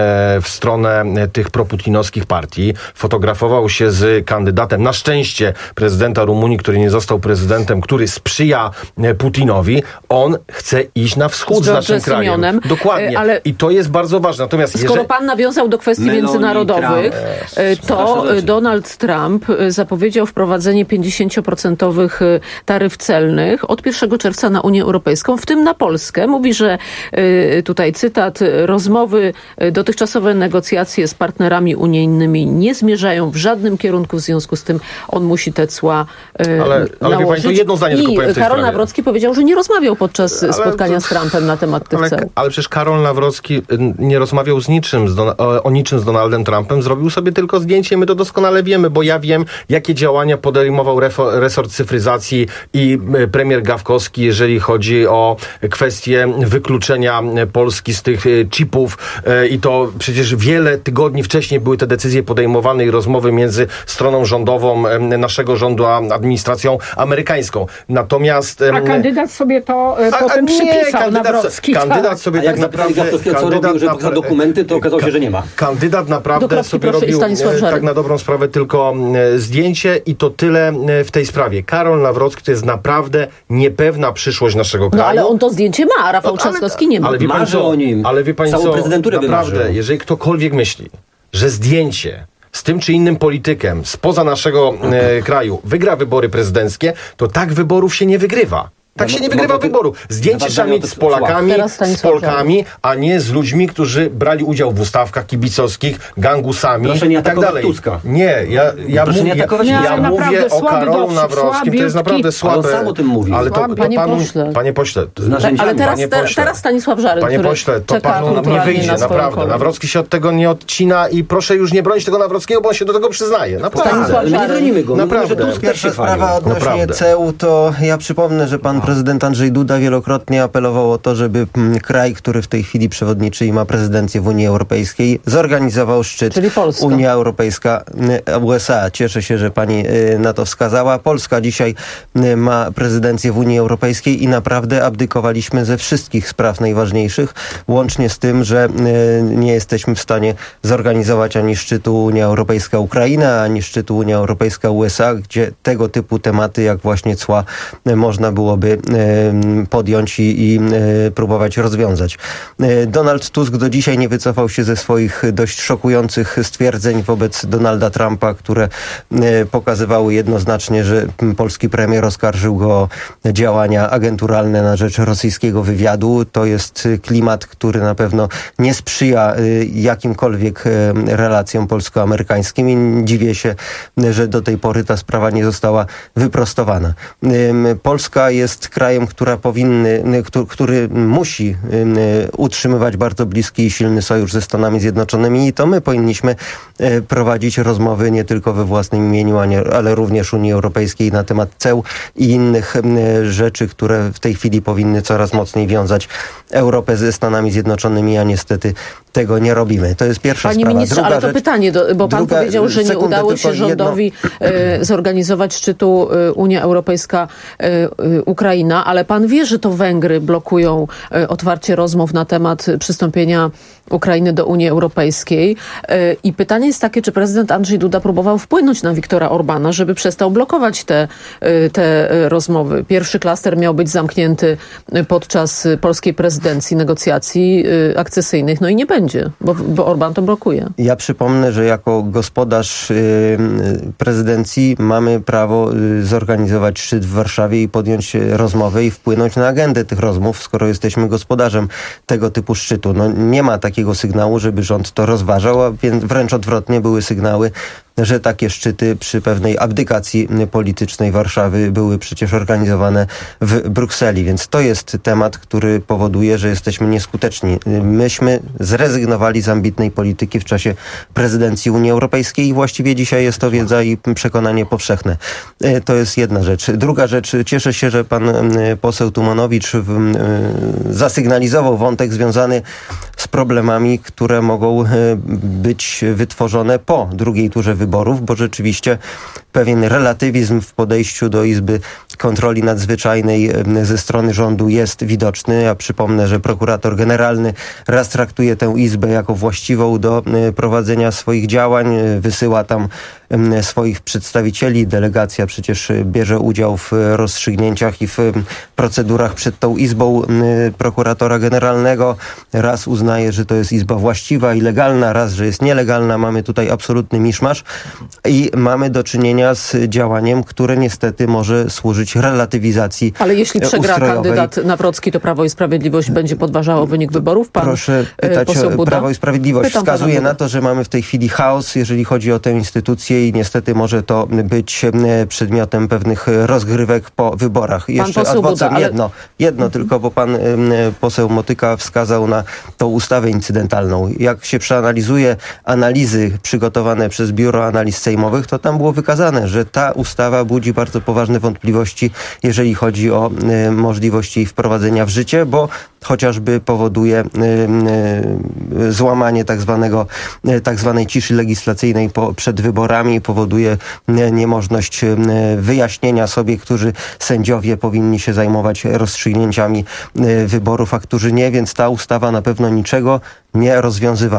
w stronę tych proputinowskich partii. Fotografował się z kandydatem, na szczęście prezydenta Rumunii, który nie został prezydentem, który sprzyja Putinowi. On chce iść na wschód z, z naszym krajem. Simeonem. Dokładnie. Ale I to jest bardzo ważne. Natomiast skoro jeżeli... pan nawiązał do kwestii Meloni, międzynarodowych, Trump. to Donald Trump zapowiedział wprowadzenie pięćdziesiąt procent taryf celnych od pierwszego czerwca na Unię Europejską, w tym na Polskę. Mówi, że tutaj cytat, rozmowy, dotychczasowe negocjacje z partnerami unijnymi nie zmierzają w żadnym kierunku, w związku z tym on musi te cła ale, ale wie pani, to jedno zdanie tylko powiem w tej Karol sprawie. Nawrocki powiedział, że nie rozmawiał podczas ale spotkania to, z Trumpem na temat tych ale, ceł. Ale przecież Karol Nawrocki nie rozmawiał z niczym, z Don- o niczym z Donaldem Trumpem, zrobił sobie tylko zdjęcie, my to doskonale wiemy, bo ja wiem, jakie działania podejmował resort cyfryzacji i premier Gawkowski, jeżeli chodzi o kwestię wykluczenia Polski z tych chipów i to przecież wiele tygodni wcześniej były te decyzje podejmowane i rozmowy między stroną rządową naszego rządu a administracją amerykańską. Natomiast... A kandydat sobie to a, potem nie, przypisał kandydat, Nawrocki. Kandydat sobie a tak naprawdę... Gawkowskiego, co robił, że pokazał dokumenty, to okazało się, że nie ma. Kandydat naprawdę sobie robił tak na dobrą sprawę tylko zdjęcie i to tyle tyle w tej sprawie. Karol Nawrocki to jest naprawdę niepewna przyszłość naszego kraju. No ale on to zdjęcie ma, a Rafał Trzaskowski nie ma. Ale wie pan co? o nim. Ale wie pan Całą co? prezydenturę Naprawdę, wymarzył. jeżeli ktokolwiek myśli, że zdjęcie z tym czy innym politykiem spoza naszego e, kraju wygra wybory prezydenckie, to tak wyborów się nie wygrywa. Tak się nie wygrywa wyboru. Zdjęcie trzeba mieć z Polakami, z Polkami, a nie z ludźmi, którzy brali udział w ustawkach kibicowskich, gangusami Proszę nie i tak atakować dalej. Tuska. Nie, ja, ja, Proszę mów, nie ja, atakować ja, Tuska. ja mówię o Karolu Nawrockim. To jest naprawdę słabe. Ale on sam o tym mówi. Ale to, to Panie panu, pośle. panie pośle, to, Ale teraz, panie te, pośle, teraz Stanisław Żaryn, Panie który pośle, to czeka panu nie kulturalnie wyjdzie, na swoją naprawdę. kolej. Nawrocki się od tego nie odcina i proszę już nie bronić tego Nawrockiego, bo on się do tego przyznaje. Naprawdę. Stanisław My nie bronimy go. Naprawdę. Mówimy, że Tusk Pierwsza się chwalił. sprawa odnośnie Naprawdę. C E U, to ja przypomnę, że pan prezydent Andrzej Duda wielokrotnie apelował o to, żeby mm, kraj, który w tej chwili przewodniczy i ma prezydencję w Unii Europejskiej, zorganizował szczyt Czyli Polska. Unia Europejska y, U S A. Cieszę się, że pani y, na to wskazała. Polska dzisiaj y, ma prezydencję w Unii Europejskiej i naprawdę abdykowaliśmy ze wszystkich spraw najważniejszych, łącznie z tym, że y, nie jesteśmy w stanie zorganizować ani szczytu Unia Europejska-Ukraina, ani szczytu Unia Europejska-U S A, gdzie tego typu tematy, jak właśnie cła, y, można byłoby y, podjąć i, i y, próbować rozwiązać. Y, Donald Tusk do dzisiaj nie wycofał się ze swoich dość szokujących stwierdzeń wobec Donalda Trumpa, które y, pokazywały jednoznacznie, że polski premier oskarżył go o działania agenturalne na rzecz rosyjskiego wywiadu. To jest klimat, który na pewno nie sprzyja y, jakimkolwiek y, relacjom polsko-amerykańskim i dziwię się, że do tej pory ta sprawa nie została wyprostowana. Y, Polska jest krajem, która powinny, który, który musi y, utrzymywać bardzo bliski i silny sojusz ze Stanami Zjednoczonymi i to my powinniśmy y, prowadzić rozmowy nie tylko we własnym imieniu, ale również Unii Europejskiej na temat ceł i innych y, rzeczy, które w tej chwili powinny coraz mocniej wiązać Europę ze Stanami Zjednoczonymi, a niestety tego nie robimy. To jest pierwsza Panie sprawa. ministrze, Druga ale to rzecz, pytanie, do, bo pan druga, powiedział, że nie sekundę, udało się tylko rządowi e, zorganizować szczytu e, Unia Europejska e, e, Ukraina, ale pan wie, że to Węgry blokują e, otwarcie rozmów na temat przystąpienia Ukrainy do Unii Europejskiej. E, I pytanie jest takie, czy prezydent Andrzej Duda próbował wpłynąć na Viktora Orbana, żeby przestał blokować te, e, te e, rozmowy. Pierwszy klaster miał być zamknięty podczas polskiej prezydencji, negocjacji e, akcesyjnych, no i nie będzie, bo, bo Orban to blokuje. Ja przypomnę, że jako gospodarz y, prezydencji mamy prawo y, zorganizować szczyt w Warszawie i podjąć rozmowę i wpłynąć na agendę tych rozmów, skoro jesteśmy gospodarzem tego typu szczytu. No, nie ma takiego sygnału, żeby rząd to rozważał, a więc wręcz odwrotnie były sygnały, że takie szczyty przy pewnej abdykacji politycznej Warszawy były przecież organizowane w Brukseli, więc to jest temat, który powoduje, że jesteśmy nieskuteczni. Myśmy zrezygnowali z ambitnej polityki w czasie prezydencji Unii Europejskiej i właściwie dzisiaj jest to wiedza i przekonanie powszechne. To jest jedna rzecz. Druga rzecz, cieszę się, że pan poseł Tumanowicz zasygnalizował wątek związany z problemami, które mogą być wytworzone po drugiej turze wyborów, bo rzeczywiście pewien relatywizm w podejściu do Izby Kontroli Nadzwyczajnej ze strony rządu jest widoczny. Ja przypomnę, że prokurator generalny raz traktuje tę Izbę jako właściwą do prowadzenia swoich działań, wysyła tam swoich przedstawicieli. Delegacja przecież bierze udział w rozstrzygnięciach i w procedurach przed tą Izbą prokuratora generalnego. Raz uznaje, że to jest Izba właściwa i legalna, raz, że jest nielegalna. Mamy tutaj absolutny miszmasz i mamy do czynienia z działaniem, które niestety może służyć relatywizacji Ale jeśli przegra ustrojowej. kandydat Nawrocki, to Prawo i Sprawiedliwość będzie podważało wynik wyborów? Pan Proszę pytać poseł Buda? Prawo i Sprawiedliwość. Pytam Wskazuje pana na to, że mamy w tej chwili chaos, jeżeli chodzi o tę instytucję i niestety może to być e, przedmiotem pewnych rozgrywek po wyborach. Pan Jeszcze poseł ad vocem Buda, ale- jedno, jedno tylko, bo pan e, poseł Motyka wskazał na tą ustawę incydentalną. Jak się przeanalizuje analizy przygotowane przez Biuro Analiz Sejmowych, to tam było wykazane, że ta ustawa budzi bardzo poważne wątpliwości, jeżeli chodzi o e, możliwość jej wprowadzenia w życie, bo chociażby powoduje e, e, złamanie tak zwanego, e, tak zwanej ciszy legislacyjnej po, przed wyborami, powoduje e, niemożność e, wyjaśnienia sobie, którzy sędziowie powinni się zajmować rozstrzygnięciami e, wyborów, a którzy nie, więc ta ustawa na pewno niczego nie rozwiązywała.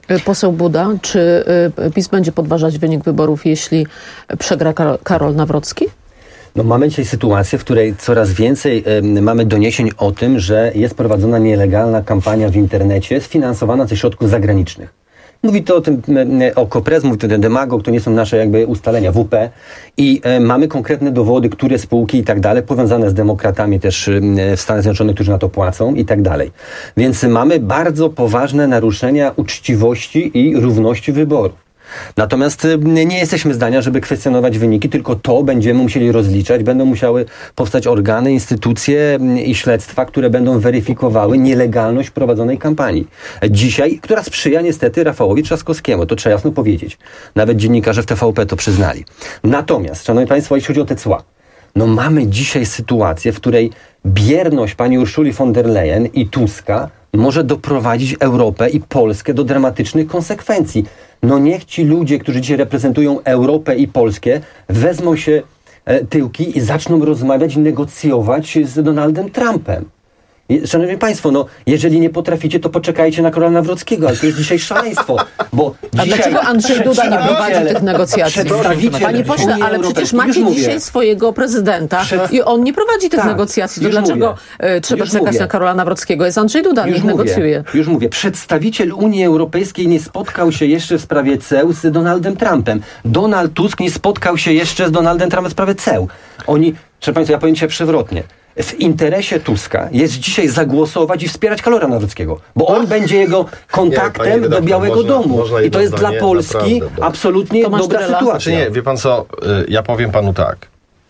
Poseł Buda, czy PiS będzie podważać wynik wyborów, jeśli przegra Karol Nawrocki? No mamy dzisiaj sytuację, w której coraz więcej y, mamy doniesień o tym, że jest prowadzona nielegalna kampania w internecie sfinansowana ze środków zagranicznych. Mówi to o tym y, o Kopres, mówi to o Demagog, to nie są nasze jakby ustalenia, W P. I y, mamy konkretne dowody, które spółki i tak dalej, powiązane z demokratami też y, w Stanach Zjednoczonych, którzy na to płacą i tak dalej. Więc y, mamy bardzo poważne naruszenia uczciwości i równości wyborów. Natomiast nie jesteśmy zdania, żeby kwestionować wyniki, tylko to będziemy musieli rozliczać. Będą musiały powstać organy, instytucje i śledztwa, które będą weryfikowały nielegalność prowadzonej kampanii. Dzisiaj, która sprzyja niestety Rafałowi Trzaskowskiemu, to trzeba jasno powiedzieć. Nawet dziennikarze w T V P to przyznali. Natomiast, szanowni państwo, jeśli chodzi o te cła, no mamy dzisiaj sytuację, w której bierność pani Urszuli von der Leyen i Tuska może doprowadzić Europę i Polskę do dramatycznych konsekwencji. No niech ci ludzie, którzy dzisiaj reprezentują Europę i Polskę, wezmą się e, tyłki i zaczną rozmawiać i negocjować z Donaldem Trumpem. I, szanowni państwo, no jeżeli nie potraficie, to poczekajcie na Karola Nawrockiego, ale to jest dzisiaj szaleństwo, bo A dzisiaj dlaczego Andrzej Duda nie prowadzi tych negocjacji? Panie pośle, ale przecież macie dzisiaj swojego prezydenta Przed... i on nie prowadzi tych tak, negocjacji. To dlaczego mówię. trzeba już czekać mówię. na Karola Nawrockiego? Jest Andrzej Duda, niech negocjuje. Już mówię, przedstawiciel Unii Europejskiej nie spotkał się jeszcze w sprawie ceł z Donaldem Trumpem. Donald Tusk nie spotkał się jeszcze z Donaldem Trumpem w sprawie ceł. Oni, proszę państwa, ja powiem dzisiaj przewrotnie. W interesie Tuska jest dzisiaj zagłosować i wspierać Karola Nawrockiego, bo on będzie jego kontaktem nie, do Białego można, Domu. Można I to jest dla Polski naprawdę, absolutnie dobra sytuacja. Znaczy nie, wie pan co, ja powiem panu tak.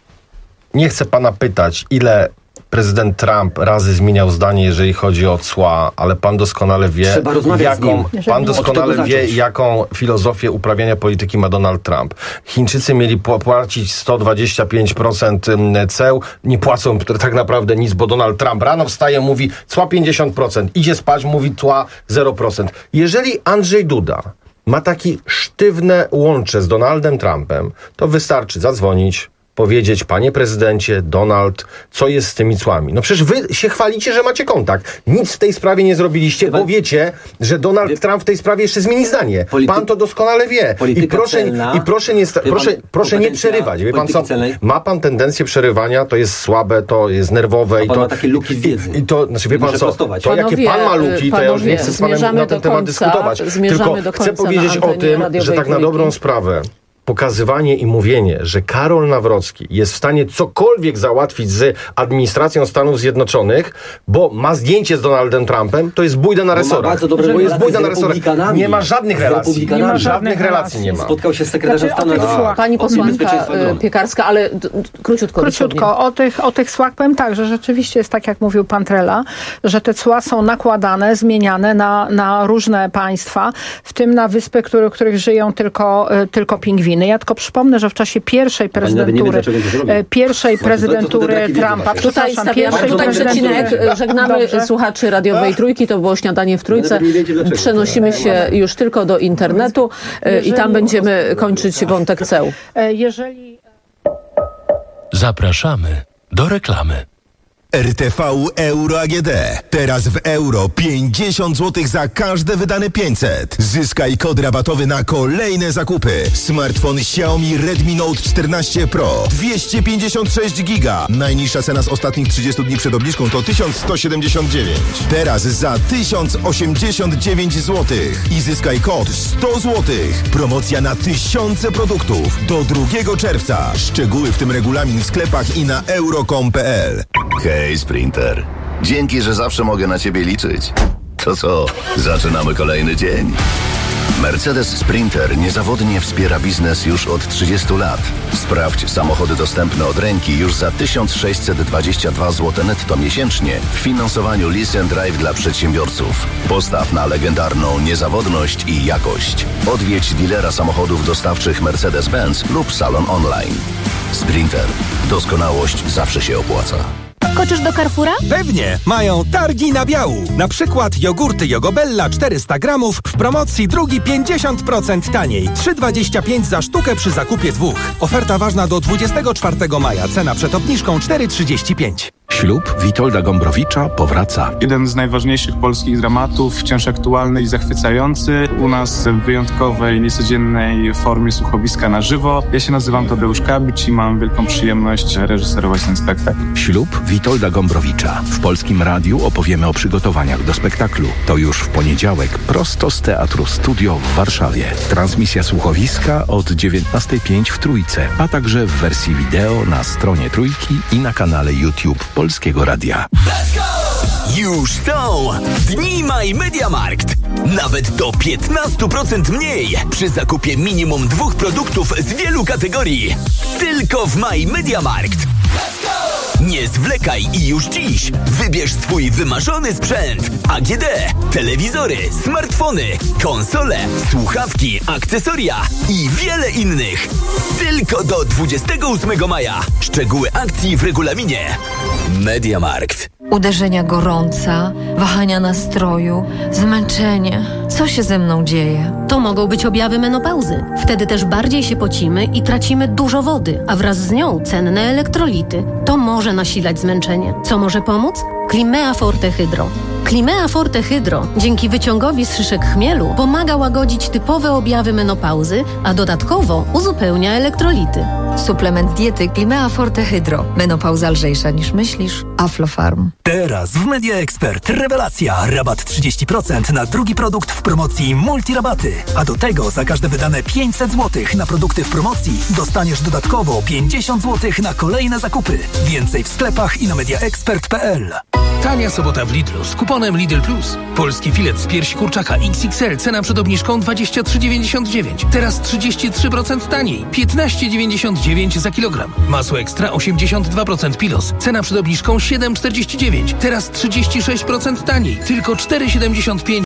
Nie chcę pana pytać, ile prezydent Trump razy zmieniał zdanie, jeżeli chodzi o cła, ale pan doskonale wie, jaką, pan doskonale wie, jaką filozofię uprawiania polityki ma Donald Trump. Chińczycy mieli płacić sto dwadzieścia pięć procent ceł, nie płacą tak naprawdę nic, bo Donald Trump rano wstaje, mówi cła pięćdziesiąt procent, idzie spać, mówi cła zero procent. Jeżeli Andrzej Duda ma takie sztywne łącze z Donaldem Trumpem, to wystarczy zadzwonić, powiedzieć, panie prezydencie, Donald, co jest z tymi cłami? No przecież wy się chwalicie, że macie kontakt. Nic w tej sprawie nie zrobiliście, bo wiecie, że Donald Trump w tej sprawie jeszcze zmieni zdanie. Polity... Pan to doskonale wie. I proszę, celna, i proszę nie, proszę, proszę nie przerywać. Wie pan co? Ma pan tendencję przerywania, to jest słabe, to jest nerwowe. I to ma takie luki wiedzy. I to, znaczy wie pan co? To panowie, jakie pan ma luki, to ja już nie chcę z panem na ten temat dyskutować. Tylko chcę powiedzieć o tym, że tak na dobrą sprawę pokazywanie i mówienie, że Karol Nawrocki jest w stanie cokolwiek załatwić z administracją Stanów Zjednoczonych, bo ma zdjęcie z Donaldem Trumpem, to jest bójda na resorach. Bo jest bójda na resorach. Nie ma żadnych relacji. Nie ma żadnych relacji. Nie ma. Spotkał się z sekretarzem stanu. Pani posłanka Piekarska, ale króciutko. Króciutko. O tych, o tych cłach powiem tak, że rzeczywiście jest tak, jak mówił pan Trela, że te cła są nakładane, zmieniane na, na różne państwa, w tym na wyspy, który, których żyją tylko, tylko pingwiny. Ja tylko przypomnę, że w czasie pierwszej prezydentury wie, pierwszej prezydentury Trumpa, tutaj stawiamy tutaj przecinek, żegnamy Dobrze. słuchaczy radiowej Trójki, to było śniadanie w Trójce, przenosimy się już tylko do internetu Jeżeli... i tam będziemy kończyć wątek ceł. Jeżeli... Zapraszamy do reklamy. R T V Euro A G D. Teraz w euro pięćdziesiąt złotych za każde wydane pięćset. Zyskaj kod rabatowy na kolejne zakupy. Smartfon Xiaomi Redmi Note czternaście Pro. dwieście pięćdziesiąt sześć giga. Najniższa cena z ostatnich trzydziestu dni przed obniżką to tysiąc sto siedemdziesiąt dziewięć. Teraz za tysiąc osiemdziesiąt dziewięć złotych. I zyskaj kod sto złotych. Promocja na tysiące produktów. Do drugiego czerwca. Szczegóły, w tym regulamin w sklepach i na euro kropka com kropka p l. Hej, Sprinter. Dzięki, że zawsze mogę na ciebie liczyć. To co, zaczynamy kolejny dzień. Mercedes Sprinter niezawodnie wspiera biznes już od trzydziestu lat. Sprawdź samochody dostępne od ręki już za tysiąc sześćset dwadzieścia dwa złote netto miesięcznie w finansowaniu Lease and Drive dla przedsiębiorców. Postaw na legendarną niezawodność i jakość. Odwiedź dealera samochodów dostawczych Mercedes-Benz lub salon online. Sprinter. Doskonałość zawsze się opłaca. Skoczysz do Carrefoura? Pewnie! Mają targi na biału. Na przykład jogurty Jogobella czterysta gramów w promocji drugi pięćdziesiąt procent taniej. trzy dwadzieścia pięć za sztukę przy zakupie dwóch. Oferta ważna do dwudziestego czwartego maja. Cena przed obniżką cztery trzydzieści pięć. Ślub Witolda Gombrowicza powraca. Jeden z najważniejszych polskich dramatów, wciąż aktualny i zachwycający. U nas w wyjątkowej, niecodziennej formie słuchowiska na żywo. Ja się nazywam Tadeusz Kabicz i mam wielką przyjemność reżyserować ten spektakl. Ślub Witolda Gombrowicza. W Polskim Radiu opowiemy o przygotowaniach do spektaklu. To już w poniedziałek prosto z Teatru Studio w Warszawie. Transmisja słuchowiska od dziewiętnastej pięć w Trójce, a także w wersji wideo na stronie Trójki i na kanale YouTube Polskiego Radia. Już są Dni My MediaMarkt. Nawet do piętnaście procent mniej przy zakupie minimum dwóch produktów z wielu kategorii. Tylko w My MediaMarkt. Nie zwlekaj i już dziś wybierz swój wymarzony sprzęt. A G D, telewizory, smartfony, konsole, słuchawki, akcesoria i wiele innych. Tylko do dwudziestego ósmego maja. Szczegóły akcji w regulaminie. MediaMarkt. Uderzenia gorąca, wahania nastroju, zmęczenie. Co się ze mną dzieje? To mogą być objawy menopauzy. Wtedy też bardziej się pocimy i tracimy dużo wody, a wraz z nią cenne elektrolity. To może nasilać zmęczenie. Co może pomóc? Climea Forte Hydro. Climea Forte Hydro dzięki wyciągowi z szyszek chmielu pomaga łagodzić typowe objawy menopauzy, a dodatkowo uzupełnia elektrolity. Suplement diety Climea Forte Hydro. Menopauza lżejsza niż myślisz. Aflofarm. Teraz w Media Expert rewelacja. Rabat trzydzieści procent na drugi produkt w promocji Multirabaty. A do tego za każde wydane pięćset złotych na produkty w promocji dostaniesz dodatkowo pięćdziesiąt złotych na kolejne zakupy. Więcej w sklepach i na mediaexpert kropka p l. Tania sobota w Lidlu z kuponem Lidl Plus. Polski filet z piersi kurczaka X X L, cena przed obniżką dwadzieścia trzy dziewięćdziesiąt dziewięć. Teraz trzydzieści trzy procent taniej, piętnaście dziewięćdziesiąt dziewięć za kilogram. Masło ekstra osiemdziesiąt dwa procent Pilos, cena przed obniżką siedem czterdzieści dziewięć. Teraz trzydzieści sześć procent taniej, tylko cztery siedemdziesiąt pięć.